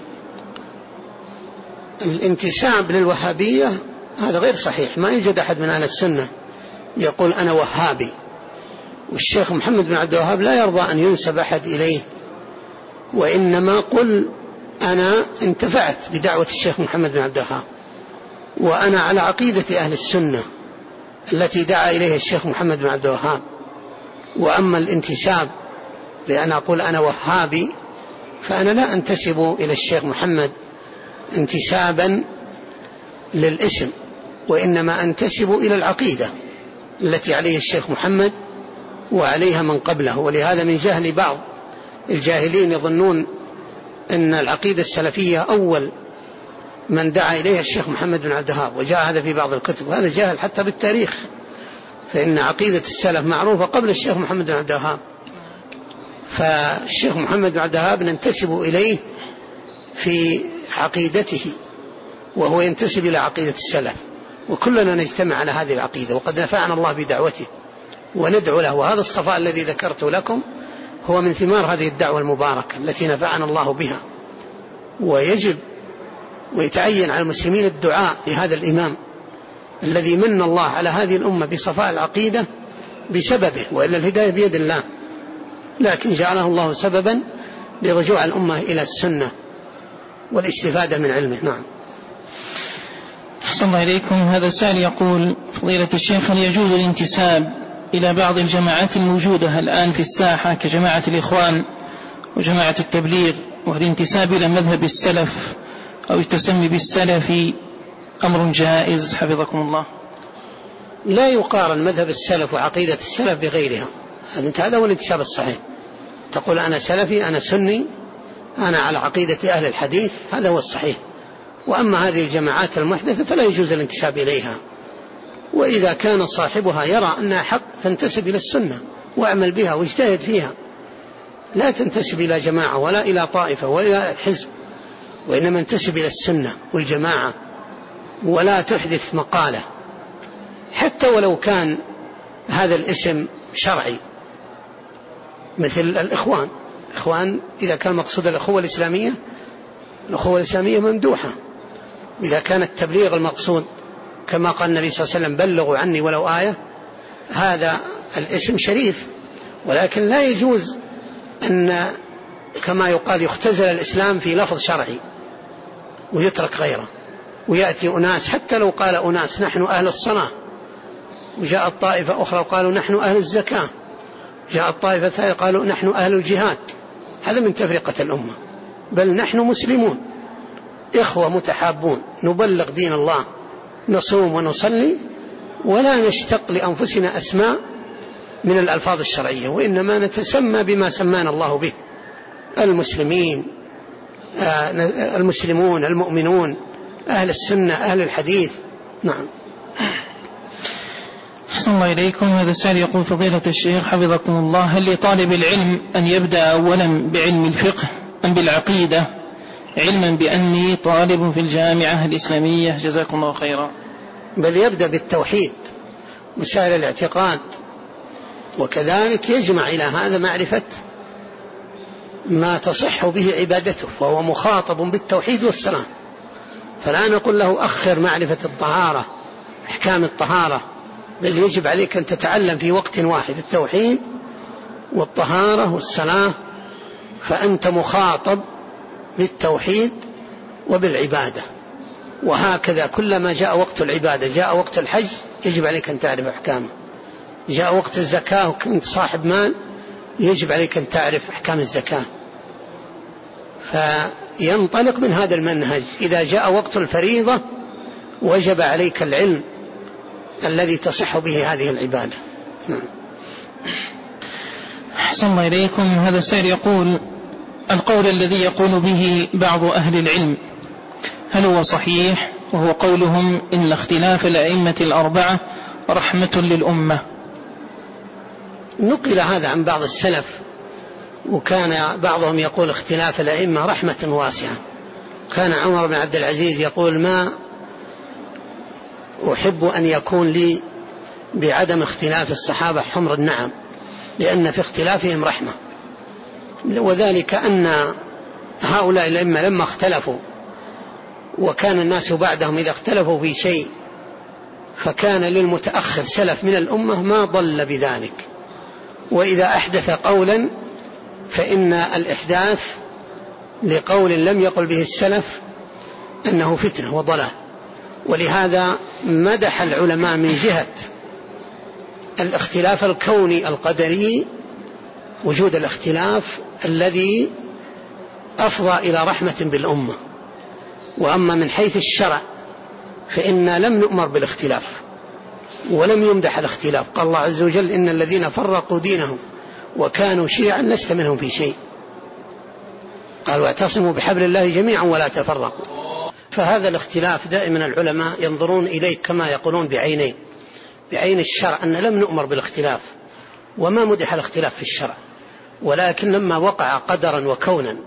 الانتساب للوهابية هذا غير صحيح، ما يوجد أحد من أهل السنة يقول أنا وهابي، والشيخ محمد بن عبد الوهاب لا يرضى أن ينسب أحد إليه، وإنما قل أنا انتفعت بدعوة الشيخ محمد بن عبد الوهاب وأنا على عقيدة أهل السنة التي دعا إليها الشيخ محمد بن عبد الوهاب. وأما الانتساب لأن أقول أنا وهابي فأنا لا أنتسب إلى الشيخ محمد انتسابا للاسم، وإنما أنتسب إلى العقيدة التي عليه الشيخ محمد وعليها من قبله. ولهذا من جهل بعض الجاهلين يظنون أن العقيدة السلفية أول من دعا إليها الشيخ محمد بن عبد الوهاب، وجاء هذا في بعض الكتب، هذا جاهل حتى بالتاريخ، فإن عقيدة السلف معروفة قبل الشيخ محمد بن عبد الوهاب. فالشيخ محمد بن عبد الوهاب ننتسب إليه في عقيدته وهو ينتسب إلى عقيدة السلف، وكلنا نجتمع على هذه العقيدة، وقد نفعنا الله بدعوته وندعو له. وهذا الصفاء الذي ذكرت لكم هو من ثمار هذه الدعوة المباركة التي نفعنا الله بها. ويجب ويتعين على المسلمين الدعاء لهذا الإمام الذي من الله على هذه الأمة بصفاء العقيدة بسببه، وإلا الهداية بيد الله، لكن جعله الله سببا لرجوع الأمة إلى السنة والاستفادة من علمه. نعم. أحسن الله إليكم. هذا السائل يقول: فضيلة الشيخ، هل يجوز الانتساب إلى بعض الجماعات الموجودة الآن في الساحة كجماعة الإخوان وجماعة التبليغ، والانتساب إلى مذهب السلف أو التسمي بالسلف أمر جائز حفظكم الله؟ لا يقارن مذهب السلف وعقيدة السلف بغيرها، هذا هو الانتساب الصحيح. تقول أنا سلفي، أنا سني، أنا على عقيدة أهل الحديث، هذا هو الصحيح. وأما هذه الجماعات المحدثة فلا يجوز الانتساب إليها، وإذا كان صاحبها يرى أنها حق فانتسب إلى السنة واعمل بها واجتهد فيها، لا تنتسب إلى جماعة ولا إلى طائفة ولا حزب، وإنما انتسب إلى السنة والجماعة، ولا تحدث مقالة حتى ولو كان هذا الاسم شرعي، مثل الإخوان. إذا كان مقصود الأخوة الإسلامية، الأخوة الإسلامية ممدوحة. إذا كان التبليغ المقصود كما قال النبي صلى الله عليه وسلم بلغوا عني ولو آية، هذا الاسم شريف، ولكن لا يجوز أن كما يقال يختزل الإسلام في لفظ شرعي ويترك غيره، ويأتي أناس حتى لو قال أناس نحن أهل الصلاة، وجاءت طائفة أخرى وقالوا نحن أهل الزكاة، جاءت طائفة ثالثة قالوا نحن أهل الجهاد، هذا من تفرقة الأمة. بل نحن مسلمون إخوة متحابون نبلغ دين الله، نصوم ونصلي، ولا نشتق لأنفسنا أسماء من الألفاظ الشرعية، وإنما نتسمى بما سمانا الله به: المسلمون، المؤمنون، أهل السنة، أهل الحديث. نعم. أحسن الله إليكم. هذا السائل يقول: فضيلة الشيخ حفظكم الله، هل لطالب العلم أن يبدأ أولا بعلم الفقه أم بالعقيدة، علما بأني طالب في الجامعة الإسلامية؟ جزاكم الله خيرا. بل يبدأ بالتوحيد، مسائل الاعتقاد، وكذلك يجمع إلى هذا معرفة ما تصح به عبادته، وهو مخاطب بالتوحيد والصلاة. فلا نقول له أخر معرفة الطهارة، أحكام الطهارة، بل يجب عليك أن تتعلم في وقت واحد التوحيد والطهارة والصلاة، فأنت مخاطب بالتوحيد وبالعبادة. وهكذا كلما جاء وقت العبادة، جاء وقت الحج، يجب عليك أن تعرف أحكامه. جاء وقت الزكاة وكنت صاحب مال، يجب عليك أن تعرف أحكام الزكاة. فينطلق من هذا المنهج. إذا جاء وقت الفريضة وجب عليك العلم الذي تصح به هذه العبادة. أحسن الله إليكم. هذا السائل يقول: القول الذي يقول به بعض أهل العلم هل هو صحيح، وهو قولهم إن اختلاف الأئمة الأربعة رحمة للأمة؟ نقل هذا عن بعض السلف، وكان بعضهم يقول اختلاف الأئمة رحمة واسعة. كان عمر بن عبد العزيز يقول: ما أحب أن يكون لي بعدم اختلاف الصحابة حمر النعم، لأن في اختلافهم رحمة. وذلك أن هؤلاء الأئمة لما اختلفوا، وكان الناس بعدهم إذا اختلفوا في شيء فكان للمتأخر سلف من الأمة ما ضل بذلك، وإذا أحدث قولا فإن الإحداث لقول لم يقل به السلف أنه فتنة وضلال. ولهذا مدح العلماء من جهة الاختلاف الكوني القدري وجود الاختلاف الذي أفضى إلى رحمة بالأمة. وأما من حيث الشرع فإنا لم نؤمر بالاختلاف ولم يمدح الاختلاف. قال الله عز وجل: إن الذين فرقوا دينهم وكانوا شيعا لست منهم في شيء. قال: واعتصموا بحبل الله جميعا ولا تفرقوا. فهذا الاختلاف دائما العلماء ينظرون إليه كما يقولون بعينين: بعين الشرع أن لم نؤمر بالاختلاف وما مدح الاختلاف في الشرع، ولكن لما وقع قدرا وكونا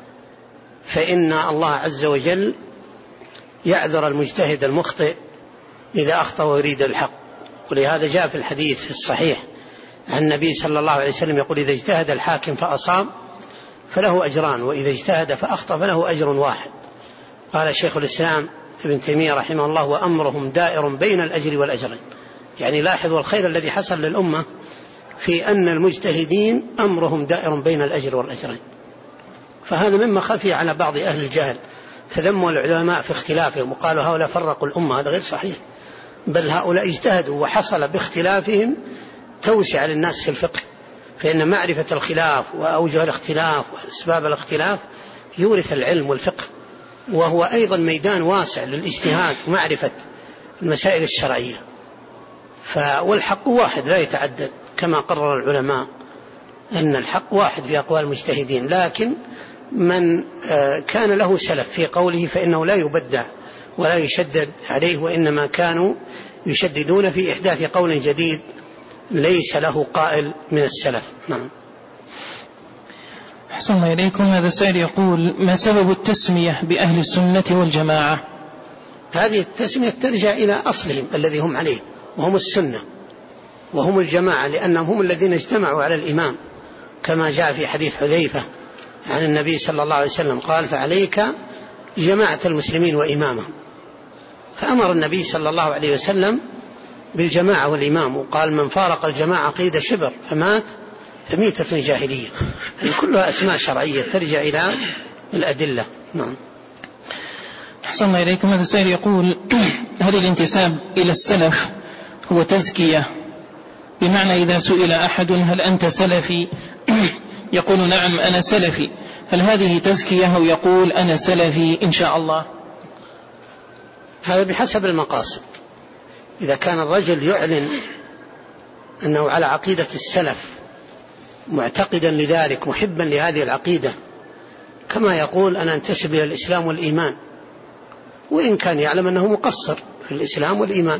فإن الله عز وجل يعذر المجتهد المخطئ إذا أخطأ ويريد الحق. ولهذا جاء في الحديث في الصحيح عن النبي صلى الله عليه وسلم يقول: إذا اجتهد الحاكم فأصاب فله أجران، وإذا اجتهد فأخطأ فله أجر واحد. قال شيخ الإسلام ابن تيمية رحمه الله: وأمرهم دائر بين الأجر والأجرين. يعني لاحظوا الخير الذي حصل للأمة في أن المجتهدين أمرهم دائر بين الأجر والأجرين. فهذا مما خفي على بعض أهل الجهل، فذموا العلماء في اختلافهم وقالوا هؤلاء فرقوا الأمة. هذا غير صحيح، بل هؤلاء اجتهدوا وحصل باختلافهم توسع للناس في الفقه، فإن معرفة الخلاف وأوجه الاختلاف وأسباب الاختلاف يورث العلم والفقه، وهو أيضا ميدان واسع للاجتهاد ومعرفة المسائل الشرعية. والحق واحد لا يتعدد كما قرر العلماء، أن الحق واحد في أقوال المجتهدين، لكن من كان له سلف في قوله فإنه لا يبدع ولا يشدد عليه، وإنما كانوا يشددون في إحداث قول جديد ليس له قائل من السلف. نعم. أحسن الله إليكم. هذا سائل يقول: ما سبب التسمية بأهل السنة والجماعة؟ هذه التسمية ترجع إلى أصلهم الذي هم عليه، وهم السنة وهم الجماعة، لأنهم هم الذين اجتمعوا على الإمام، كما جاء في حديث حذيفة عن النبي صلى الله عليه وسلم قال: فعليك جماعة المسلمين وإمامهم. فأمر النبي صلى الله عليه وسلم بالجماعة والإمام، وقال: من فارق الجماعة قيد شبر فمات فميتة جاهلية. كلها أسماء شرعية ترجع إلى الأدلة. نعم. أحسن الله إليكم. هذا السائل يقول: هل الانتساب إلى السلف هو تزكية؟ بمعنى إذا سئل أحد: هل أنت سلفي؟ يقول: نعم أنا سلفي. هل هذه تزكية أو يقول أنا سلفي إن شاء الله؟ هذا بحسب المقاصد. إذا كان الرجل يعلن أنه على عقيدة السلف معتقدا لذلك محبا لهذه العقيدة، كما يقول أنا أنتسب إلى الإسلام والإيمان، وإن كان يعلم أنه مقصر في الإسلام والإيمان،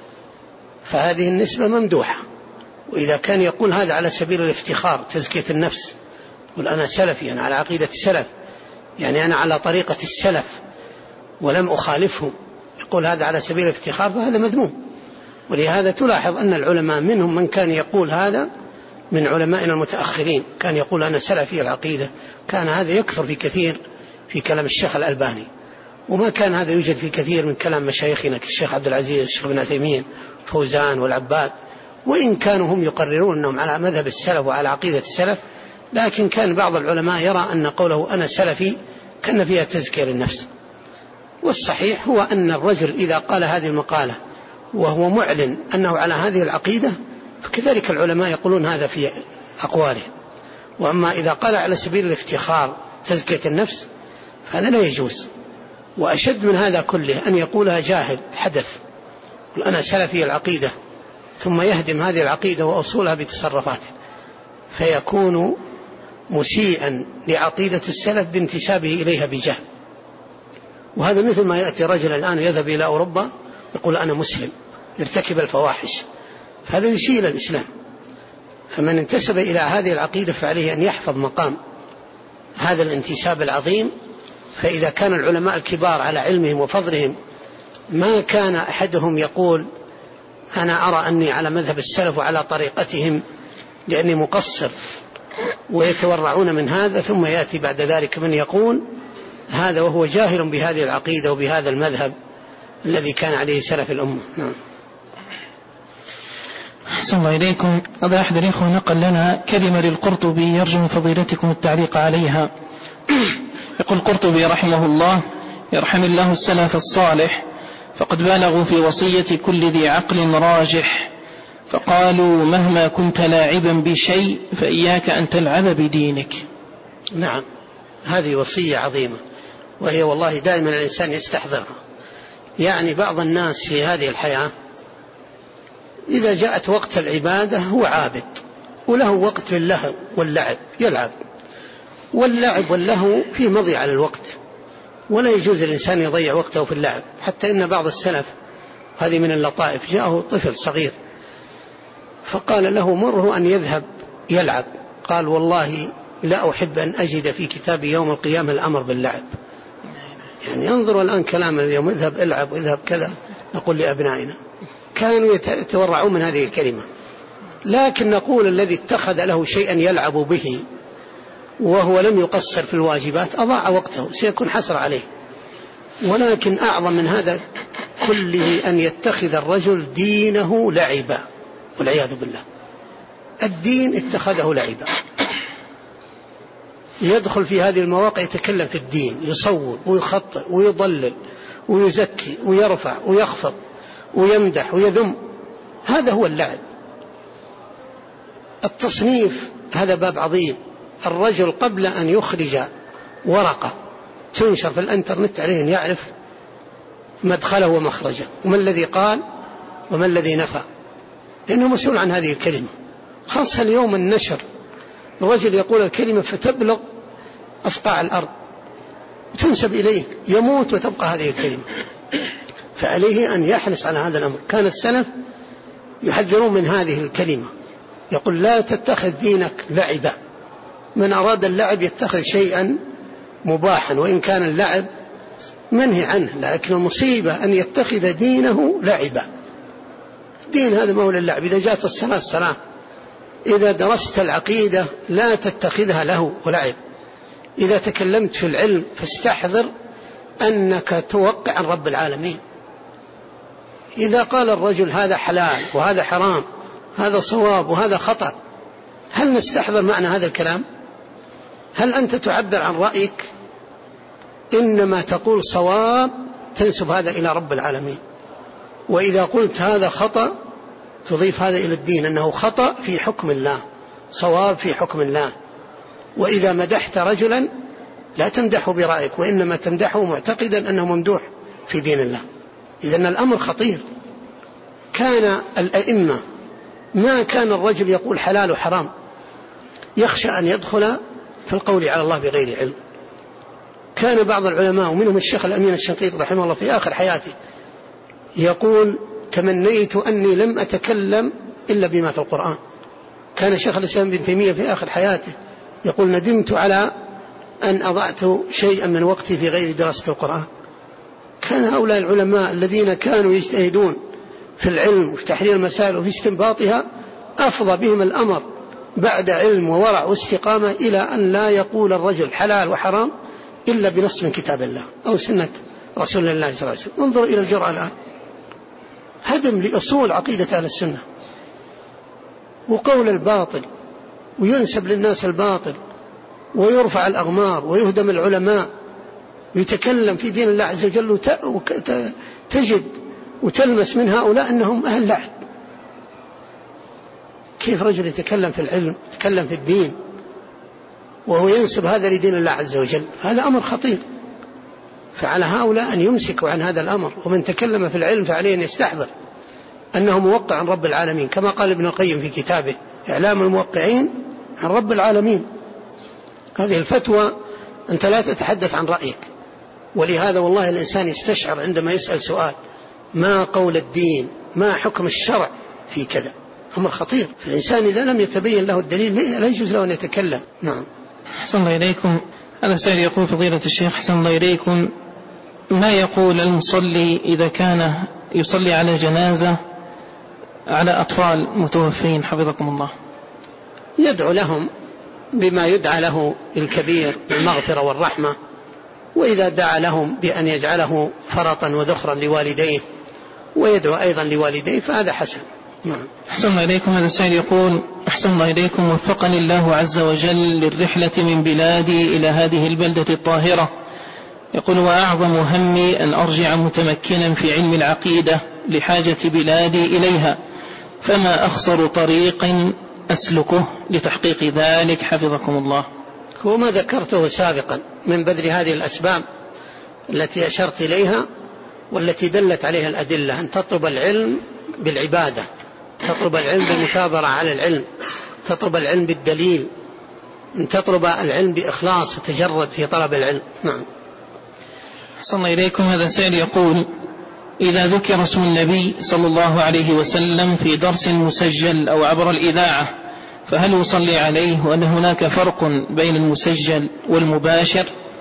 فهذه النسبة ممدوحة. وإذا كان يقول هذا على سبيل الافتخار تزكية النفس، يقول أنا سلفي، أنا على عقيدة السلف، يعني أنا على طريقة السلف ولم أخالفهم، يقول هذا على سبيل الافتخار، فهذا مذموم. ولهذا تلاحظ أن العلماء منهم من كان يقول هذا من علمائنا المتأخرين، كان يقول أنا سلفي العقيدة، كان هذا يكثر في كثير في كلام الشيخ الألباني، وما كان هذا يوجد في كثير من كلام مشايخنا كالشيخ عبد العزيز الشيخ بن عثيمين فوزان والعباد، وإن كانوا هم يقررون أنهم على مذهب السلف وعلى عقيدة السلف، لكن كان بعض العلماء يرى أن قوله أنا سلفي كان فيها تزكية للنفس. والصحيح هو أن الرجل إذا قال هذه المقالة وهو معلن أنه على هذه العقيدة، فكذلك العلماء يقولون هذا في أقوالهم. وأما إذا قال على سبيل الافتخار تزكية النفس فهذا لا يجوز. وأشد من هذا كله أن يقولها جاهل حدث، أنا سلفي العقيدة، ثم يهدم هذه العقيدة وأصولها بتصرفاته، فيكون مسيئا لعقيدة السلف بانتسابه إليها بجهل. وهذا مثل ما يأتي رجل الآن يذهب إلى أوروبا يقول أنا مسلم، يرتكب الفواحش، فهذا يسيء إلى الإسلام. فمن انتسب إلى هذه العقيدة فعليه أن يحفظ مقام هذا الانتساب العظيم. فإذا كان العلماء الكبار على علمهم وفضلهم ما كان أحدهم يقول أنا أرى أني على مذهب السلف وعلى طريقتهم لأني مقصر، ويتورعون من هذا، ثم يأتي بعد ذلك من يقول هذا وهو جاهل بهذه العقيدة وبهذا المذهب الذي كان عليه سلف الأمة. نعم. أحسن الله إليكم. هذا أحد الإخوة نقل لنا كلمة للقرطبي يرجو من فضيلتكم التعليق عليها. يقول القرطبي رحمه الله: يرحم الله السلف الصالح، فقد بالغوا في وصية كل ذي عقل راجح، فقالوا مهما كنت لاعبا بشيء فإياك أن تلعب بدينك. نعم، هذه وصية عظيمة، وهي والله دائما الإنسان يستحضرها. يعني بعض الناس في هذه الحياة إذا جاءت وقت العبادة هو عابد، وله وقت للهو واللعب، يلعب، واللعب واللهو في مضي على الوقت، ولا يجوز الإنسان يضيع وقته في اللعب. حتى إن بعض السلف، هذه من اللطائف، جاءه طفل صغير فقال له مره أن يذهب يلعب، قال والله لا أحب أن أجد في كتاب يوم القيامة الأمر باللعب. يعني انظروا الآن كلام اليوم، اذهب العب واذهب كذا، نقول لأبنائنا، كانوا يتورعون من هذه الكلمة. لكن نقول الذي اتخذ له شيئا يلعب به وهو لم يقصر في الواجبات أضاع وقته، سيكون حسر عليه. ولكن أعظم من هذا كله أن يتخذ الرجل دينه لعبا، والعياذ بالله. الدين اتخذه لعبا، يدخل في هذه المواقع يتكلم في الدين، يصور ويخطئ ويضلل ويزكي ويرفع ويخفض ويمدح ويذم، هذا هو اللعب. التصنيف هذا باب عظيم. الرجل قبل أن يخرج ورقة تنشر في الانترنت عليه أن يعرف مدخله ومخرجه، وما الذي قال وما الذي نفى، لأنه مسؤول عن هذه الكلمة. خاصة اليوم النشر الرجل يقول الكلمة فتبلغ أصقاع الأرض تنسب إليه، يموت وتبقى هذه الكلمة. فعليه أن يحرص على هذا الأمر. كان السلف يحذرون من هذه الكلمة، يقول لا تتخذ دينك لعبا، من أراد اللعب يتخذ شيئا مباحا وإن كان اللعب منهي عنه، لكن المصيبة أن يتخذ دينه لعبا. الدين هذا ما هو للعب. إذا جاءت الصلاة، إذا درست العقيدة لا تتخذها له ولعب. إذا تكلمت في العلم فاستحذر أنك توقع عن رب العالمين. إذا قال الرجل هذا حلال وهذا حرام، هذا صواب وهذا خطأ، هل نستحضر معنى هذا الكلام؟ هل أنت تعبر عن رأيك؟ إنما تقول صواب تنسب هذا إلى رب العالمين. وإذا قلت هذا خطأ تضيف هذا إلى الدين، أنه خطأ في حكم الله، صواب في حكم الله. وإذا مدحت رجلا لا تمدحه برأيك، وإنما تمدحه معتقدا أنه ممدوح في دين الله. إذن الأمر خطير. كان الأئمة ما كان الرجل يقول حلال وحرام يخشى أن يدخل في القول على الله بغير علم. كان بعض العلماء ومنهم الشيخ الأمين الشنقيطي رحمه الله في آخر حياته يقول تمنيت أني لم أتكلم إلا بما في القرآن. كان شيخ الإسلام ابن تيمية في آخر حياته يقول ندمت على أن أضعت شيئا من وقتي في غير دراسة القرآن. كان هؤلاء العلماء الذين كانوا يجتهدون في العلم وفي تحرير المسائل وفي استنباطها أفضى بهم الأمر بعد علم وورع واستقامة إلى أن لا يقول الرجل حلال وحرام إلا بنص من كتاب الله أو سنة رسول الله صلى الله عليه وسلم. انظر إلى الجرأة الآن، هدم لأصول عقيدة أهل السنة وقول الباطل، وينسب للناس الباطل ويرفع الأغمار ويهدم العلماء ويتكلم في دين الله عز وجل، وتجد وتلمس من هؤلاء أنهم أهل لعب. كيف رجل يتكلم في العلم، يتكلم في الدين وهو ينسب هذا لدين الله عز وجل؟ هذا أمر خطير. فعلى هؤلاء أن يمسكوا عن هذا الأمر، ومن تكلم في العلم فعليه أن يستحضر أنه موقع عن رب العالمين، كما قال ابن القيم في كتابه إعلام الموقعين عن رب العالمين. هذه الفتوى أنت لا تتحدث عن رأيك. ولهذا والله الإنسان يستشعر عندما يسأل سؤال ما قول الدين، ما حكم الشرع في كذا، أمر خطير. الإنسان إذا لم يتبين له الدليل لا يجوز له أن يتكلم. نعم. أحسن الله إليكم. هذا سائل يقول فضيلة الشيخ أحسن الله إليكم، ما يقول المصلي إذا كان يصلي على جنازة على أطفال متوفين حفظكم الله؟ يدعو لهم بما يدعى له الكبير بالمغفرة والرحمة، وإذا دعا لهم بأن يجعله فرطا وذخرا لوالديه ويدعو أيضا لوالديه فهذا حسن. نعم. أحسن الله إليكم. هذا السائل يقول أحسن الله إليكم، وفقني الله عز وجل للرحلة من بلادي إلى هذه البلدة الطاهرة. يقول وأعظم همي أن أرجع متمكنا في علم العقيدة لحاجة بلادي إليها، فما أخسر طريق أسلكه لتحقيق ذلك حفظكم الله؟ هو ما ذكرته سابقا من بذل هذه الأسباب التي أشرت إليها والتي دلت عليها الأدلة، أن تطلب العلم بالعبادة، تطلب العلم بالمثابرة على العلم، تطلب العلم بالدليل، أن تطلب العلم بإخلاص وتجرد في طلب العلم. نعم. أحسن الله إليكم. هذا سائل يقول إذا ذكر اسم النبي صلى الله عليه وسلم في درس مسجل أو عبر الإذاعة فهل يصلي عليه، وأن هناك فرق بين المسجل والمباشر؟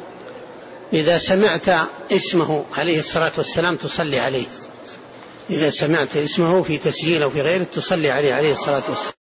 إذا سمعت اسمه عليه الصلاة والسلام تصلي عليه، إذا سمعت اسمه في تسجيل أو في غيره تصلي عليه الصلاة والسلام.